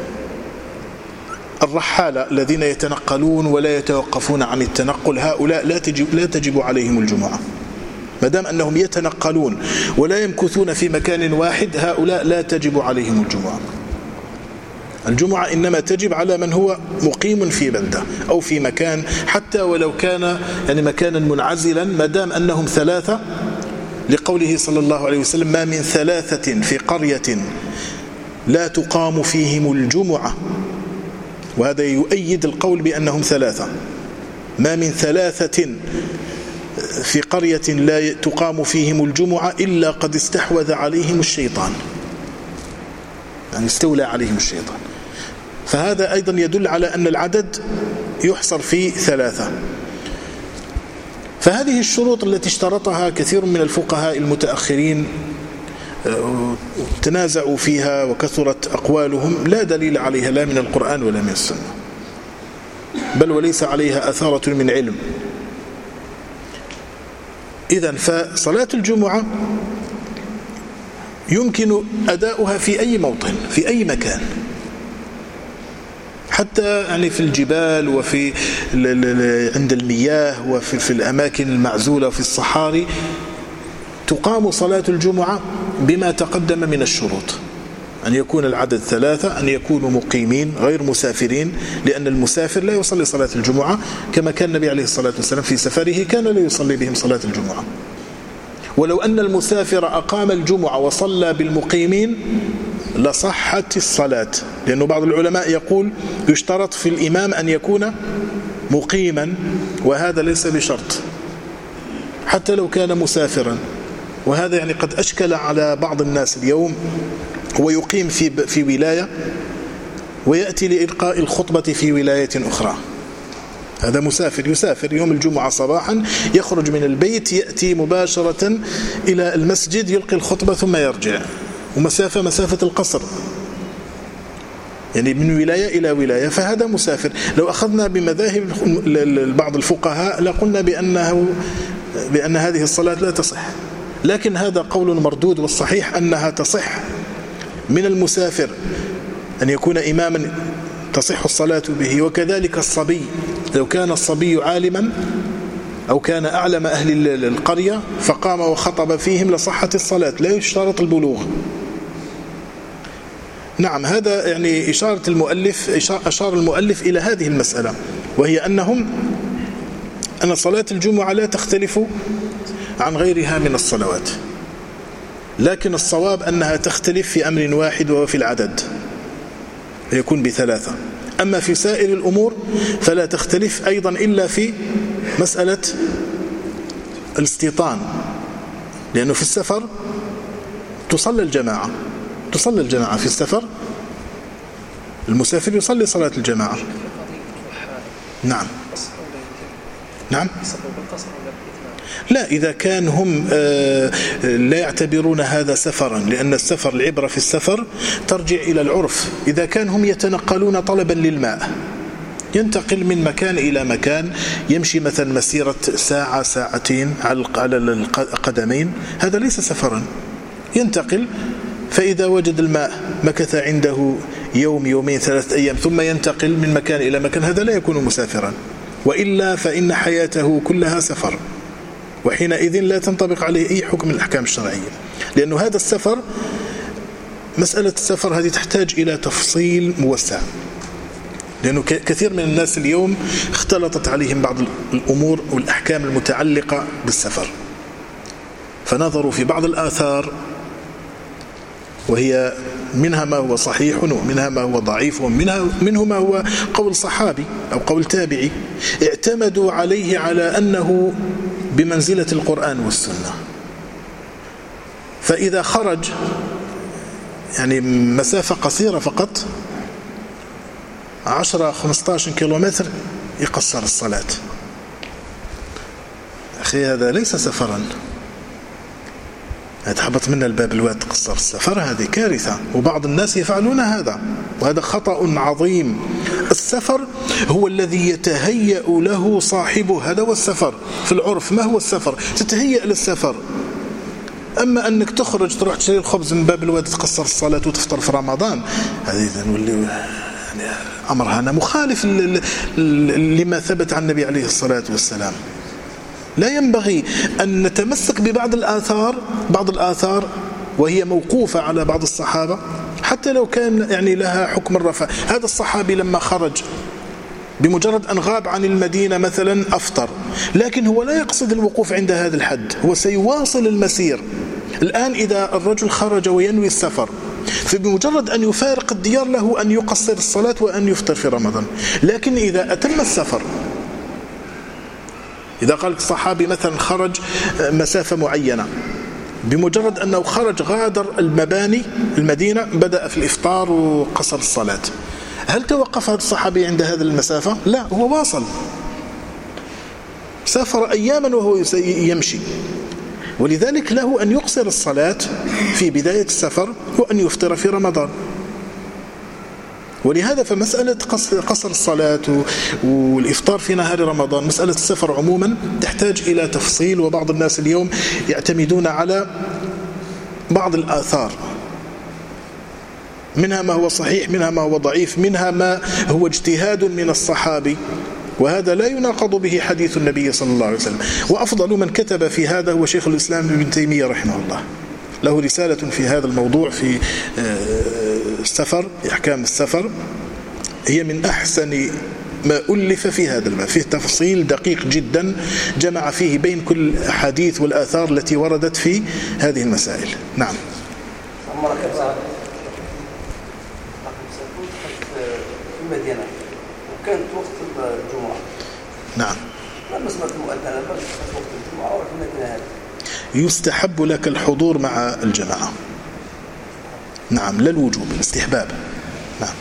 الرحالة الذين يتنقلون ولا يتوقفون عن التنقل، هؤلاء لا تجب عليهم الجمعة، ما دام أنهم يتنقلون ولا يمكثون في مكان واحد، هؤلاء لا تجب عليهم الجمعة. الجمعة إنما تجب على من هو مقيم في بلدة أو في مكان، حتى ولو كان يعني مكانا منعزلا، ما دام أنهم 3، لقوله صلى الله عليه وسلم: ما من 3 في قرية لا تقام فيهم الجمعة، وهذا يؤيد القول بأنهم 3. ما من 3 في قرية لا تقام فيهم الجمعة إلا قد استحوذ عليهم الشيطان، يعني استولى عليهم الشيطان. فهذا أيضا يدل على أن العدد يحصر في 3. فهذه الشروط التي اشترطها كثير من الفقهاء المتأخرين تنازعوا فيها وكثرت أقوالهم، لا دليل عليها لا من القرآن ولا من السنة، بل وليس عليها أثارة من علم. إذن فصلاة الجمعة يمكن أداؤها في أي موطن في أي مكان، حتى يعني في الجبال وفي عند المياه وفي الأماكن المعزولة وفي الصحاري تقام صلاة الجمعة بما تقدم من الشروط: أن يكون العدد 3، أن يكونوا مقيمين غير مسافرين، لأن المسافر لا يصلي صلاة الجمعة، كما كان النبي عليه الصلاة والسلام في سفره كان لا يصلي بهم صلاة الجمعة. ولو أن المسافر أقام الجمعة وصلى بالمقيمين لصحت الصلاة، لأنه بعض العلماء يقول يشترط في الإمام أن يكون مقيما، وهذا ليس بشرط حتى لو كان مسافرا. وهذا يعني قد أشكل على بعض الناس اليوم، هو يقيم في ولاية ويأتي لإلقاء الخطبة في ولاية أخرى. هذا مسافر يسافر يوم الجمعة صباحا، يخرج من البيت يأتي مباشرة إلى المسجد يلقي الخطبة ثم يرجع، مسافة القصر، يعني من ولاية إلى ولاية، فهذا مسافر. لو أخذنا بمذاهب بعض الفقهاء لقلنا بأن هذه الصلاة لا تصح، لكن هذا قول مردود، والصحيح أنها تصح من المسافر أن يكون إماما تصح الصلاة به. وكذلك الصبي، لو كان الصبي عالما أو كان أعلم أهل القرية فقام وخطب فيهم لصحت الصلاة، لا يشترط البلوغ. نعم، هذا يعني أشار المؤلف إلى هذه المسألة، وهي أن صلاة الجمعة لا تختلف عن غيرها من الصلوات، لكن الصواب أنها تختلف في أمر واحد وهو في العدد، يكون ب3. أما في سائر الأمور فلا تختلف أيضا إلا في مسألة الاستيطان، لأنه في السفر تصلى الجماعة في السفر، المسافر يصلي صلاة الجماعة. نعم لا، إذا كان هم لا يعتبرون هذا سفرا، لأن السفر العبرة في السفر ترجع إلى العرف. إذا كان هم يتنقلون طلبا للماء، ينتقل من مكان إلى مكان، يمشي مثلا مسيرة ساعة ساعتين على القدمين، هذا ليس سفرا. ينتقل، فإذا وجد الماء مكث عنده يوم يومين 3 أيام ثم ينتقل من مكان إلى مكان، هذا لا يكون مسافرا، وإلا فإن حياته كلها سفر، وحينئذ لا تنطبق عليه أي حكم من الأحكام الشرعية، لأنه هذا السفر، مسألة السفر هذه تحتاج إلى تفصيل موسع، لأنه كثير من الناس اليوم اختلطت عليهم بعض الأمور والأحكام المتعلقة بالسفر، فنظروا في بعض الآثار، وهي منها ما هو صحيح ومنها ما هو ضعيف ومنه ما هو قول صحابي أو قول تابعي، اعتمدوا عليه على أنه بمنزلة القرآن والسنة. فإذا خرج يعني مسافة قصيرة فقط 10-15 كيلومتر يقصر الصلاة. أخي هذا ليس سفرا، هتحبط منا الباب الواد تقصر السفر، هذه كارثة، وبعض الناس يفعلون هذا، وهذا خطأ عظيم. السفر هو الذي يتهيأ له صاحبه، هذا هو السفر في العرف. ما هو السفر؟ تتهيأ للسفر. أما أنك تخرج تروح تشتري الخبز من باب الواد تقصر الصلاة وتفطر في رمضان، هذه نولي أمر هذا مخالف لما ثبت عن النبي عليه الصلاة والسلام. لا ينبغي أن نتمسك ببعض الآثار وهي موقوفة على بعض الصحابة، حتى لو كان يعني لها حكم الرفع. هذا الصحابي لما خرج بمجرد أن غاب عن المدينة مثلا أفطر، لكن هو لا يقصد الوقوف عند هذا الحد، هو سيواصل المسير. الآن إذا الرجل خرج وينوي السفر، فبمجرد أن يفارق الديار له أن يقصر الصلاة وأن يفطر في رمضان. لكن إذا أتم السفر، إذا قال الصحابي مثلا خرج مسافة معينة، بمجرد أنه خرج غادر المدينة بدأ في الإفطار وقصر الصلاة، هل توقف هذا الصحابي عند هذه المسافة؟ لا، هو واصل، سافر أياما وهو يمشي، ولذلك له أن يقصر الصلاة في بداية السفر وأن يفطر في رمضان. ولهذا فمسألة قصر الصلاة والإفطار في نهار رمضان، مسألة السفر عموما تحتاج إلى تفصيل. وبعض الناس اليوم يعتمدون على بعض الآثار، منها ما هو صحيح، منها ما هو ضعيف، منها ما هو اجتهاد من الصحابي، وهذا لا يناقض به حديث النبي صلى الله عليه وسلم. وأفضل من كتب في هذا هو شيخ الإسلام ابن تيمية رحمه الله، له رسالة في هذا الموضوع في السفر، أحكام السفر، هي من أحسن ما ألف في هذا الباب، فيه تفصيل دقيق جدا جمع فيه بين كل الأحاديث والآثار التي وردت في هذه المسائل. نعم. في المدينة وكانت وقت الجمعة. نعم. لما سمعت المؤذن لما سمعت وقت الجمعة وفي المدينة هذه يستحب لك الحضور مع الجماعة. نعم، لا الوجوب، الاستحباب. نعم.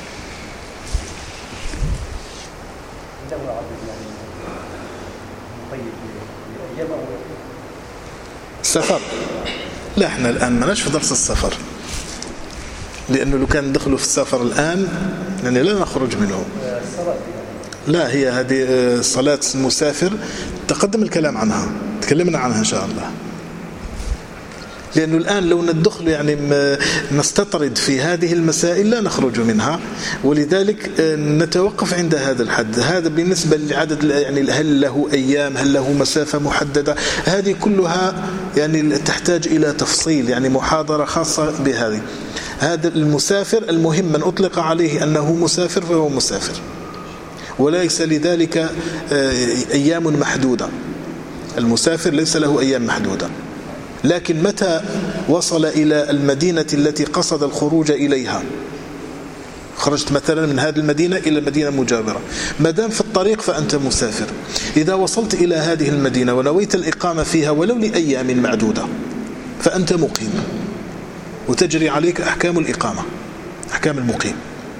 السفر لا، احنا الآن ما ناش في درس السفر، لأنه لو كان دخلوا في السفر الآن يعني لا نخرج منه. لا، هي هذه صلاة المسافر تقدم الكلام عنها، تكلمنا عنها إن شاء الله، لأنه الآن لو ندخل يعني نستطرد في هذه المسائل لا نخرج منها، ولذلك نتوقف عند هذا الحد. هذا بالنسبة لعدد يعني هل له أيام، هل له مسافة محددة، هذه كلها يعني تحتاج إلى تفصيل، يعني محاضرة خاصة بهذه. هذا المسافر المهم من أطلق عليه أنه مسافر فهو مسافر، وليس لذلك أيام محدودة. المسافر ليس له أيام محدودة، لكن متى وصل إلى المدينة التي قصد الخروج إليها، خرجت مثلا من هذه المدينة إلى مدينة مجاورة، ما دام في الطريق فأنت مسافر. إذا وصلت إلى هذه المدينة ونويت الإقامة فيها ولو لأيام معدودة فأنت مقيم، وتجري عليك أحكام الإقامة، أحكام المقيم،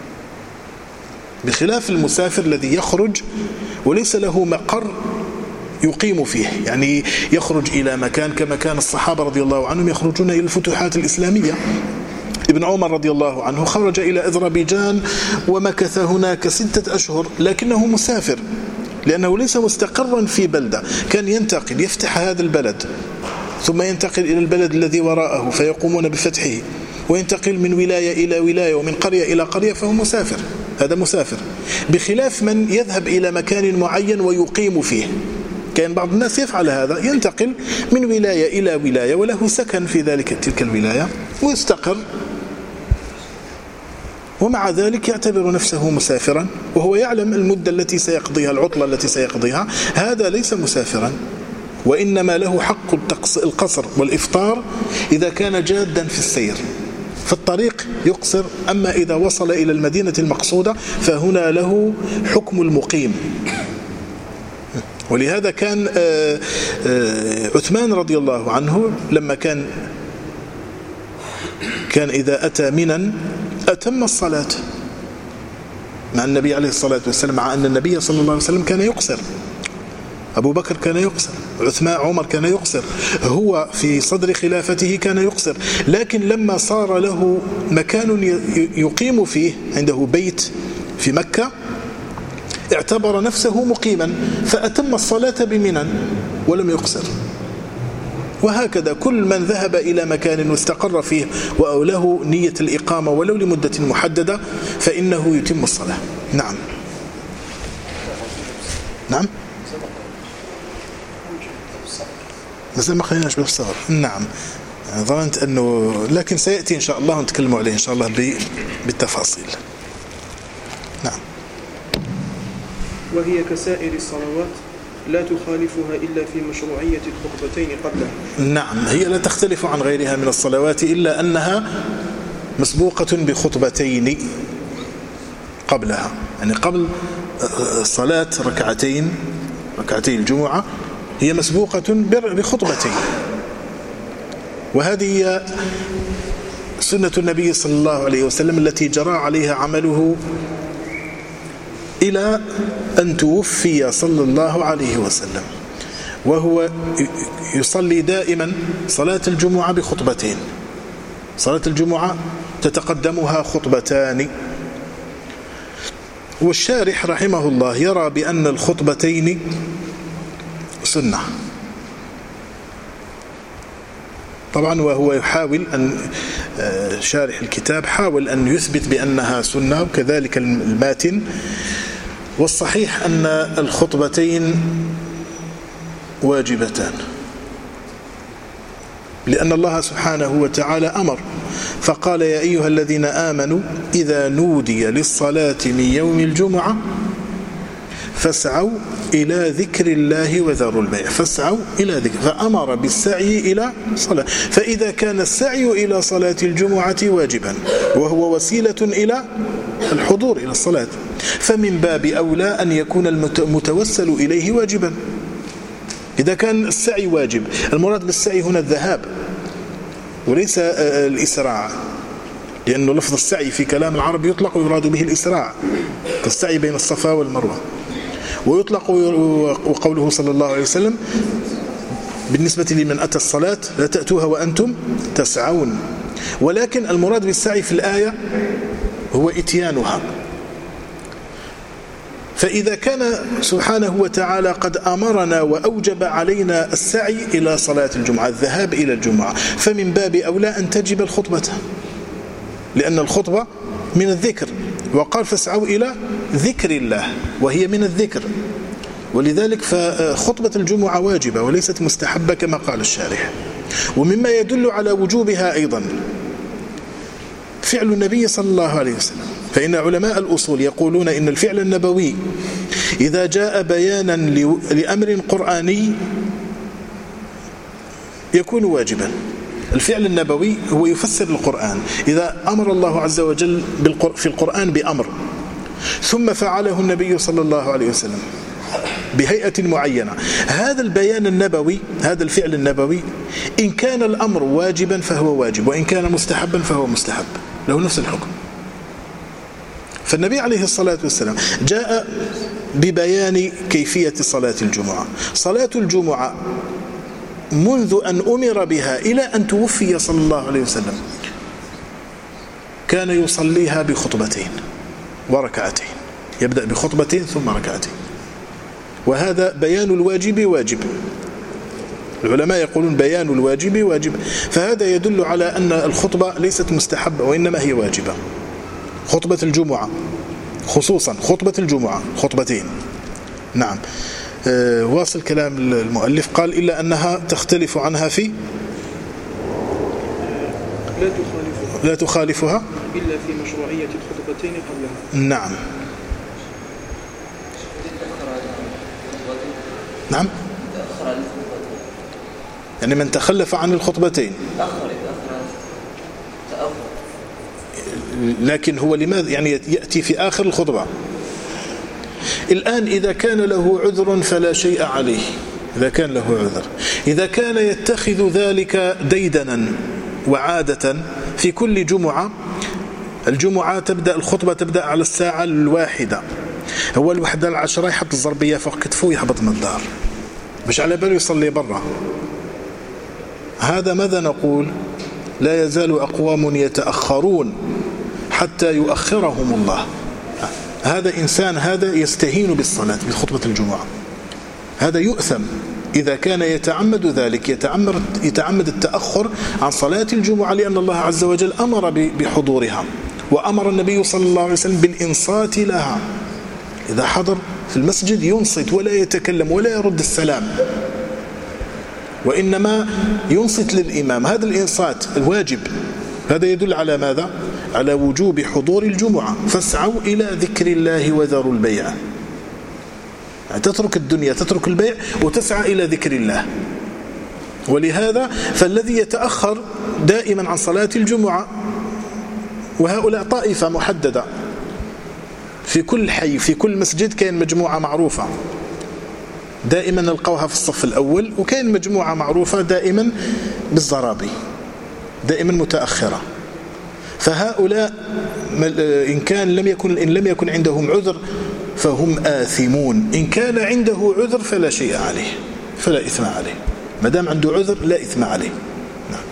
بخلاف المسافر الذي يخرج وليس له مقر يقيم فيه، يعني يخرج إلى مكان كما كان الصحابة رضي الله عنهم يخرجون إلى الفتوحات الإسلامية. ابن عمر رضي الله عنه خرج إلى أذربيجان ومكث هناك 6 أشهر، لكنه مسافر لأنه ليس مستقرا في بلدة، كان ينتقل، يفتح هذا البلد ثم ينتقل إلى البلد الذي وراءه فيقومون بفتحه، وينتقل من ولاية إلى ولاية ومن قرية إلى قرية، فهو مسافر. هذا مسافر، بخلاف من يذهب إلى مكان معين ويقيم فيه. كان بعض الناس يفعل هذا، ينتقل من ولاية إلى ولاية وله سكن في تلك الولاية ويستقر، ومع ذلك يعتبر نفسه مسافرا وهو يعلم المدة التي سيقضيها، العطلة التي سيقضيها. هذا ليس مسافرا، وإنما له حق القصر والإفطار إذا كان جادا في السير، في الطريق يقصر. أما إذا وصل إلى المدينة المقصودة فهنا له حكم المقيم. ولهذا كان عثمان رضي الله عنه لما كان إذا أتى منا أتم الصلاة مع النبي عليه الصلاة والسلام، مع أن النبي صلى الله عليه وسلم كان يقصر، أبو بكر كان يقصر، عثمان، عمر كان يقصر، هو في صدر خلافته كان يقصر. لكن لما صار له مكان يقيم فيه، عنده بيت في مكة، اعتبر نفسه مقيما فأتم الصلاة بمنى ولم يقصر. وهكذا كل من ذهب إلى مكان واستقر فيه وله نية الإقامة ولو لمدة محددة فإنه يتم الصلاة. نعم. نعم، مثل ما خليناش بالصغر. نعم، ظننت أنه، لكن سيأتي إن شاء الله ونتكلم عليه إن شاء الله بالتفاصيل. نعم. وهي كسائر الصلوات لا تخالفها إلا في مشروعية الخطبتين قبلها. نعم، هي لا تختلف عن غيرها من الصلوات إلا أنها مسبوقة بخطبتين قبلها، يعني قبل صلاة ركعتي الجمعة هي مسبوقة بخطبتين. وهذه هي سنة النبي صلى الله عليه وسلم التي جرى عليها عمله إلى أن توفي صلى الله عليه وسلم، وهو يصلي دائما صلاة الجمعة بخطبتين. صلاة الجمعة تتقدمها خطبتان، والشارح رحمه الله يرى بأن الخطبتين سنة، طبعا وهو يحاول أن شارح الكتاب حاول أن يثبت بأنها سنة، وكذلك الماتن. والصحيح أن الخطبتين واجبتان، لأن الله سبحانه وتعالى أمر فقال: يا أيها الذين آمنوا إذا نودي للصلاة من يوم الجمعة فاسعوا إلى ذكر الله وذروا البيع. فاسعوا إلى ذكر، فأمر بالسعي إلى صلاة. فإذا كان السعي إلى صلاة الجمعة واجبا وهو وسيلة إلى الحضور إلى الصلاة، فمن باب أولى أن يكون المتوسل إليه واجبا. إذا كان السعي واجب، المراد بالسعي هنا الذهاب وليس الإسراع، لأنه لفظ السعي في كلام العرب يطلق ويراد به الإسراع كالسعي بين الصفا والمروة، ويطلق وقوله صلى الله عليه وسلم بالنسبة لمن أتى الصلاة: لا تأتوها وأنتم تسعون. ولكن المراد بالسعي في الآية هو إتيانها. فإذا كان سبحانه وتعالى قد أمرنا وأوجب علينا السعي إلى صلاة الجمعة، الذهاب إلى الجمعة، فمن باب أولى أن تجب الخطبة، لأن الخطبة من الذكر، وقال: فاسعوا إلى ذكر الله، وهي من الذكر. ولذلك فخطبة الجمعة واجبة وليست مستحبة كما قال الشارح. ومما يدل على وجوبها أيضا فعل النبي صلى الله عليه وسلم، فإن علماء الأصول يقولون إن الفعل النبوي إذا جاء بيانا لأمر قرآني يكون واجبا. الفعل النبوي هو يفسر القرآن. إذا أمر الله عز وجل في القرآن بأمر ثم فعله النبي صلى الله عليه وسلم بهيئة معينة، هذا البيان النبوي، هذا الفعل النبوي، إن كان الأمر واجبا فهو واجب، وإن كان مستحبا فهو مستحب، له نفس الحكم. فالنبي عليه الصلاة والسلام جاء ببيان كيفية صلاة الجمعة. صلاة الجمعة منذ أن أمر بها إلى أن توفي صلى الله عليه وسلم كان يصليها بخطبتين وركعتين، يبدأ بخطبتين ثم ركعتين، وهذا بيان الواجب واجب. العلماء يقولون بيان الواجب واجب، فهذا يدل على أن الخطبة ليست مستحبة وإنما هي واجبة. خطبة الجمعة خصوصا خطبة الجمعة خطبتين. نعم. واصل كلام المؤلف، قال: إلا أنها تختلف عنها في لا تخالفها إلا في مشروعية الخطبتين قبلها. نعم. نعم، يعني من تخلف عن الخطبتين، لكن هو لماذا يعني يأتي في آخر الخطبة؟ الآن إذا كان له عذر فلا شيء عليه، إذا كان له عذر. إذا كان يتخذ ذلك ديدنا وعادة في كل جمعة، الجمعة تبدأ الخطبة تبدأ على الساعة 1، هو 11:10 يحط الزربية فوق كتفه ويهبط من الدار مش على باله يصلي برا. هذا ماذا نقول؟ لا يزال أقوام يتأخرون حتى يؤخرهم الله. هذا إنسان هذا يستهين بالصلاة بخطبة الجمعة، هذا يؤثم إذا كان يتعمد ذلك، يتعمد التأخر عن صلاة الجمعة، لأن الله عز وجل أمر بحضورها، وأمر النبي صلى الله عليه وسلم بالإنصات لها. إذا حضر في المسجد ينصت ولا يتكلم ولا يرد السلام، وإنما ينصت للإمام. هذا الإنصات الواجب، هذا يدل على ماذا؟ على وجوب حضور الجمعة. فاسعوا إلى ذكر الله وذروا البيع، يعني تترك الدنيا، تترك البيع وتسعى إلى ذكر الله. ولهذا فالذي يتأخر دائما عن صلاة الجمعة، وهؤلاء طائفة محددة في كل حي، في كل مسجد كان مجموعة معروفة دائما نلقوها في الصف الأول، وكان مجموعة معروفة دائما بالزرابي، دائما متأخرة. فهؤلاء إن لم يكن عندهم عذر فهم آثمون. إن كان عنده عذر فلا شيء عليه، فلا إثم عليه، ما دام عنده عذر لا إثم عليه. نعم.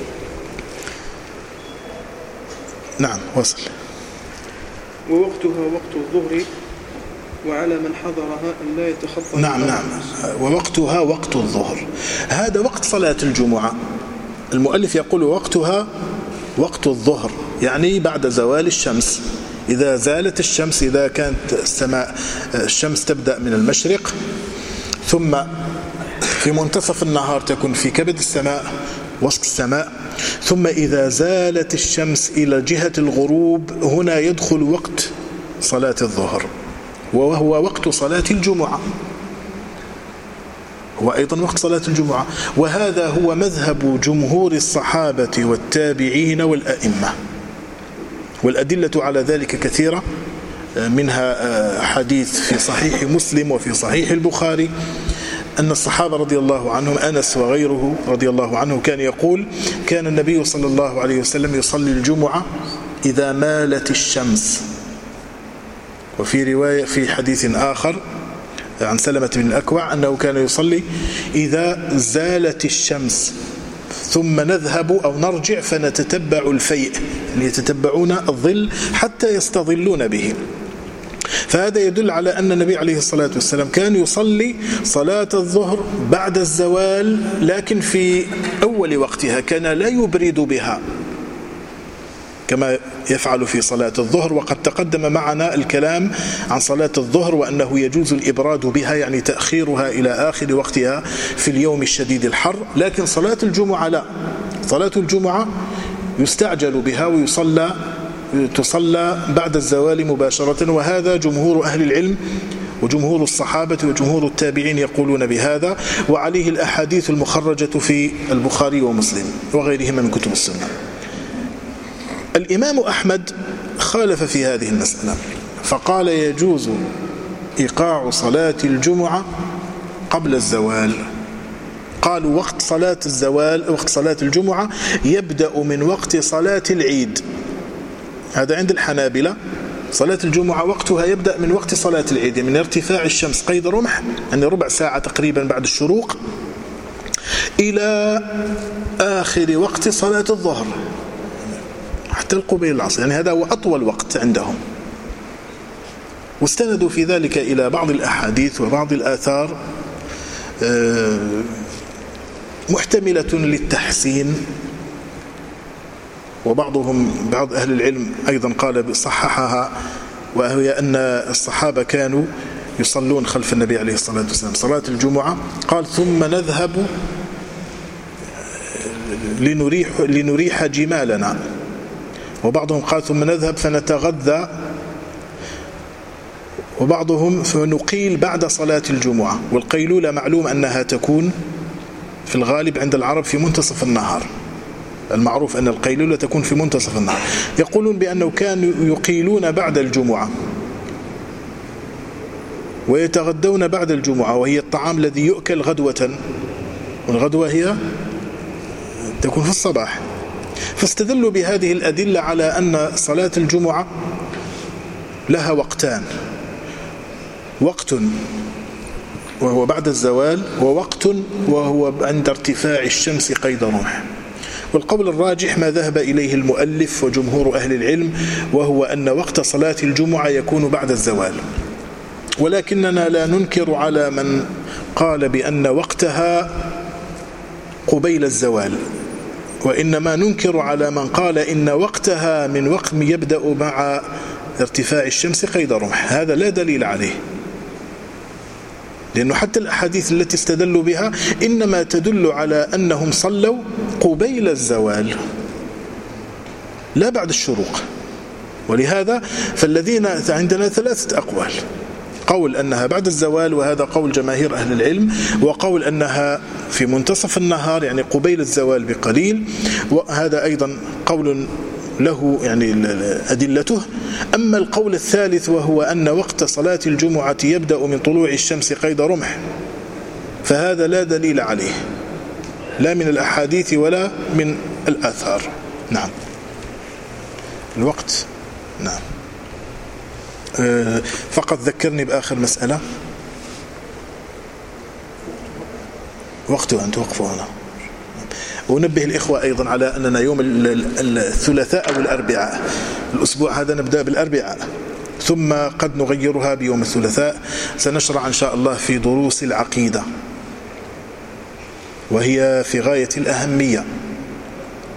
نعم، وصل. ووقتها وقت الظهر، وعلى من حضرها أن لا يتخطى. نعم. ووقتها وقت الظهر، هذا وقت صلاة الجمعة. المؤلف يقول وقتها وقت الظهر، يعني بعد زوال الشمس. إذا زالت الشمس، إذا كانت الشمس تبدأ من المشرق ثم في منتصف النهار تكون في كبد السماء وسط السماء، ثم إذا زالت الشمس إلى جهة الغروب، هنا يدخل وقت صلاة الظهر، وهو وقت صلاة الجمعة، هو أيضا وقت صلاة الجمعة. وهذا هو مذهب جمهور الصحابة والتابعين والأئمة، والأدلة على ذلك كثيرة، منها حديث في صحيح مسلم وفي صحيح البخاري أن الصحابة رضي الله عنهم، أنس وغيره رضي الله عنه، كان يقول كان النبي صلى الله عليه وسلم يصلي الجمعة إذا مالت الشمس. وفي رواية في حديث آخر عن سلمة بن الأكوع أنه كان يصلي إذا زالت الشمس، ثم نذهب أو نرجع فنتتبع الفيء، يعني يتتبعون الظل حتى يستظلون به. فهذا يدل على أن النبي عليه الصلاة والسلام كان يصلي صلاة الظهر بعد الزوال، لكن في أول وقتها كان لا يبرد بها كما يفعل في صلاة الظهر. وقد تقدم معنا الكلام عن صلاة الظهر وأنه يجوز الإبراد بها، يعني تأخيرها إلى آخر وقتها في اليوم الشديد الحر. لكن صلاة الجمعة لا، صلاة الجمعة يستعجل بها تصلى بعد الزوال مباشرة، وهذا جمهور أهل العلم وجمهور الصحابة وجمهور التابعين يقولون بهذا، وعليه الأحاديث المخرجة في البخاري ومسلم وغيرهما من كتب السنة. الإمام أحمد خالف في هذه المسألة، فقال يجوز إيقاع صلاة الجمعة قبل الزوال. قالوا وقت صلاة الزوال، وقت صلاة الجمعة يبدأ من وقت صلاة العيد. هذا عند الحنابلة، صلاة الجمعة وقتها يبدأ من وقت صلاة العيد، من ارتفاع الشمس قيد رمح، يعني ربع ساعة تقريبا بعد الشروق، إلى آخر وقت صلاة الظهر حتى القبيل العصر، يعني هذا هو أطول وقت عندهم. واستندوا في ذلك إلى بعض الأحاديث وبعض الآثار محتملة للتحسين، بعض أهل العلم أيضا قال صححها، وهي أن الصحابة كانوا يصلون خلف النبي عليه الصلاة والسلام صلاة الجمعة، قال ثم نذهب لنريح جمالنا، وبعضهم قال ثم نذهب فنتغذى، وبعضهم فنقيل بعد صلاة الجمعة. والقيلولة معلوم أنها تكون في الغالب عند العرب في منتصف النهار، المعروف أن القيلولة تكون في منتصف النهار. يقولون بأنه كانوا يقيلون بعد الجمعة ويتغدون بعد الجمعة، وهي الطعام الذي يؤكل غدوة، والغدوة هي تكون في الصباح. فاستدلوا بهذه الأدلة على أن صلاة الجمعة لها وقتان، وقت وهو بعد الزوال، ووقت وهو عند ارتفاع الشمس قيد رمح. والقول الراجح ما ذهب إليه المؤلف وجمهور أهل العلم، وهو أن وقت صلاة الجمعة يكون بعد الزوال. ولكننا لا ننكر على من قال بأن وقتها قبيل الزوال، وإنما ننكر على من قال إن وقتها من وقت يبدأ مع ارتفاع الشمس قيد رمح. هذا لا دليل عليه، لأنه حتى الأحاديث التي استدلوا بها إنما تدل على أنهم صلوا قبيل الزوال لا بعد الشروق. ولهذا فالذين عندنا ثلاثة أقوال: قول أنها بعد الزوال، وهذا قول جماهير أهل العلم، وقول أنها في منتصف النهار يعني قبيل الزوال بقليل، وهذا أيضا قول له يعني أدلته. أما القول الثالث وهو أن وقت صلاة الجمعة يبدأ من طلوع الشمس قيد رمح، فهذا لا دليل عليه لا من الأحاديث ولا من الآثار. نعم. الوقت. نعم. فقط ذكرني بآخر مسألة. وقته أن توقفوا هنا. ونبه الإخوة أيضا على أننا يوم الثلاثاء أو الأربعاء، الأسبوع هذا نبدأ بالأربعاء، ثم قد نغيرها بيوم الثلاثاء. سنشرع إن شاء الله في دروس العقيدة، وهي في غاية الأهمية،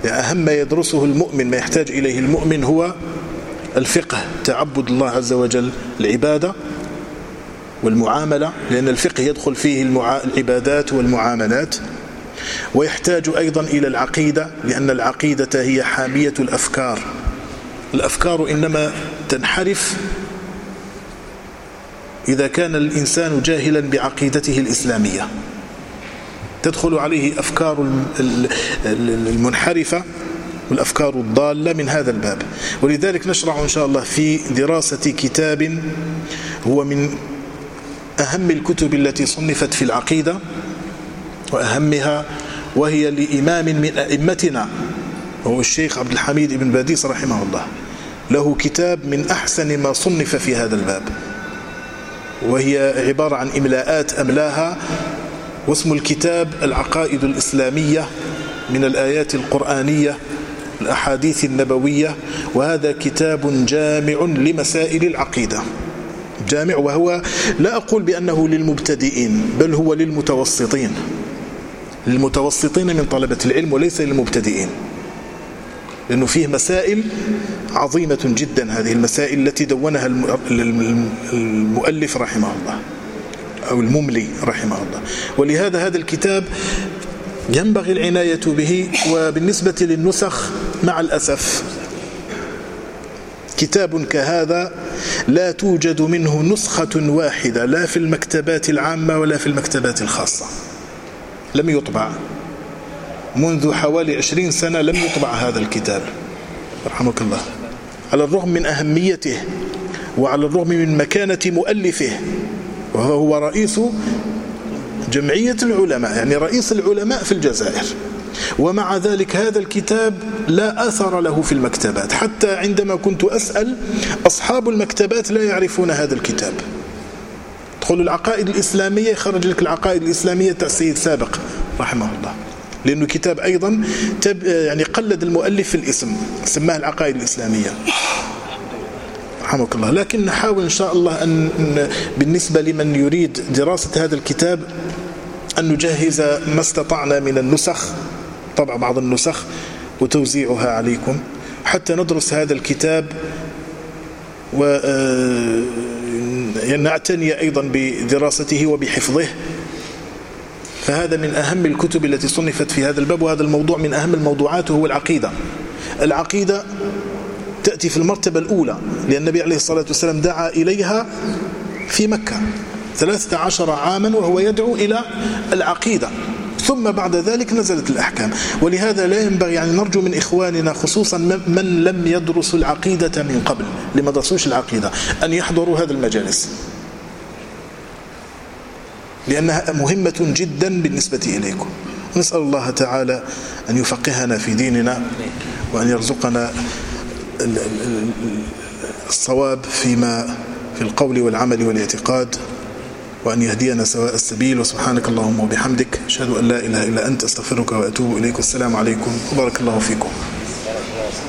أهم ما يدرسه المؤمن، ما يحتاج إليه المؤمن هو الفقه، تعبد الله عز وجل، العبادة والمعاملة، لأن الفقه يدخل فيه العبادات والمعاملات. ويحتاج أيضا إلى العقيدة، لأن العقيدة هي حامية الأفكار. الأفكار إنما تنحرف إذا كان الإنسان جاهلا بعقيدته الإسلامية، تدخل عليه أفكار المنحرفة والأفكار الضالة من هذا الباب. ولذلك نشرع إن شاء الله في دراسة كتاب هو من أهم الكتب التي صنفت في العقيدة وأهمها، وهي لإمام من أئمتنا وهو الشيخ عبد الحميد بن باديس رحمه الله، له كتاب من أحسن ما صنف في هذا الباب، وهي عبارة عن إملاءات أملاها، واسم الكتاب العقائد الإسلامية من الآيات القرآنية الأحاديث النبوية. وهذا كتاب جامع لمسائل العقيدة، جامع، وهو لا أقول بأنه للمبتدئين، بل هو للمتوسطين من طلبة العلم وليس للمبتدئين، لأنه فيه مسائل عظيمة جدا، هذه المسائل التي دونها المؤلف رحمه الله أو المملي رحمه الله. ولهذا هذا الكتاب ينبغي العناية به. وبالنسبة للنسخ مع الأسف كتاب كهذا لا توجد منه نسخة واحدة، لا في المكتبات العامة ولا في المكتبات الخاصة، لم يطبع منذ حوالي 20 سنة، لم يطبع هذا الكتاب رحمك الله، على الرغم من أهميته وعلى الرغم من مكانة مؤلفه، وهو رئيس جمعية العلماء، يعني رئيس العلماء في الجزائر. ومع ذلك هذا الكتاب لا أثر له في المكتبات، حتى عندما كنت أسأل أصحاب المكتبات لا يعرفون هذا الكتاب. تدخل العقائد الإسلامية يخرج لك العقائد الإسلامية تاع السيد سابق رحمه الله، لأنه كتاب أيضا يعني قلد المؤلف في الاسم، سماه العقائد الإسلامية رحمك الله. لكن نحاول إن شاء الله أن بالنسبة لمن يريد دراسة هذا الكتاب أن نجهز ما استطعنا من النسخ، طبع بعض النسخ وتوزيعها عليكم حتى ندرس هذا الكتاب ونعتني أيضا بدراسته وبحفظه. فهذا من أهم الكتب التي صنفت في هذا الباب، وهذا الموضوع من أهم الموضوعات هو العقيدة. العقيدة تأتي في المرتبة الأولى، لأن النبي عليه الصلاة والسلام دعا إليها في مكة 13 عاما وهو يدعو إلى العقيدة، ثم بعد ذلك نزلت الأحكام. ولهذا لا ينبغي، يعني نرجو من إخواننا خصوصا من لم يدرسوا العقيدة من قبل، لما درسوش العقيدة، أن يحضروا هذا المجالس، لأنها مهمة جدا بالنسبة إليكم. نسأل الله تعالى أن يفقهنا في ديننا، وأن يرزقنا الصواب فيما في القول والعمل والاعتقاد، وأن يهدينا سواء السبيل. وسبحانك اللهم وبحمدك، أشهد أن لا إله إلا أنت، أستغفرك وأتوب إليك. السلام عليكم وبارك الله فيكم.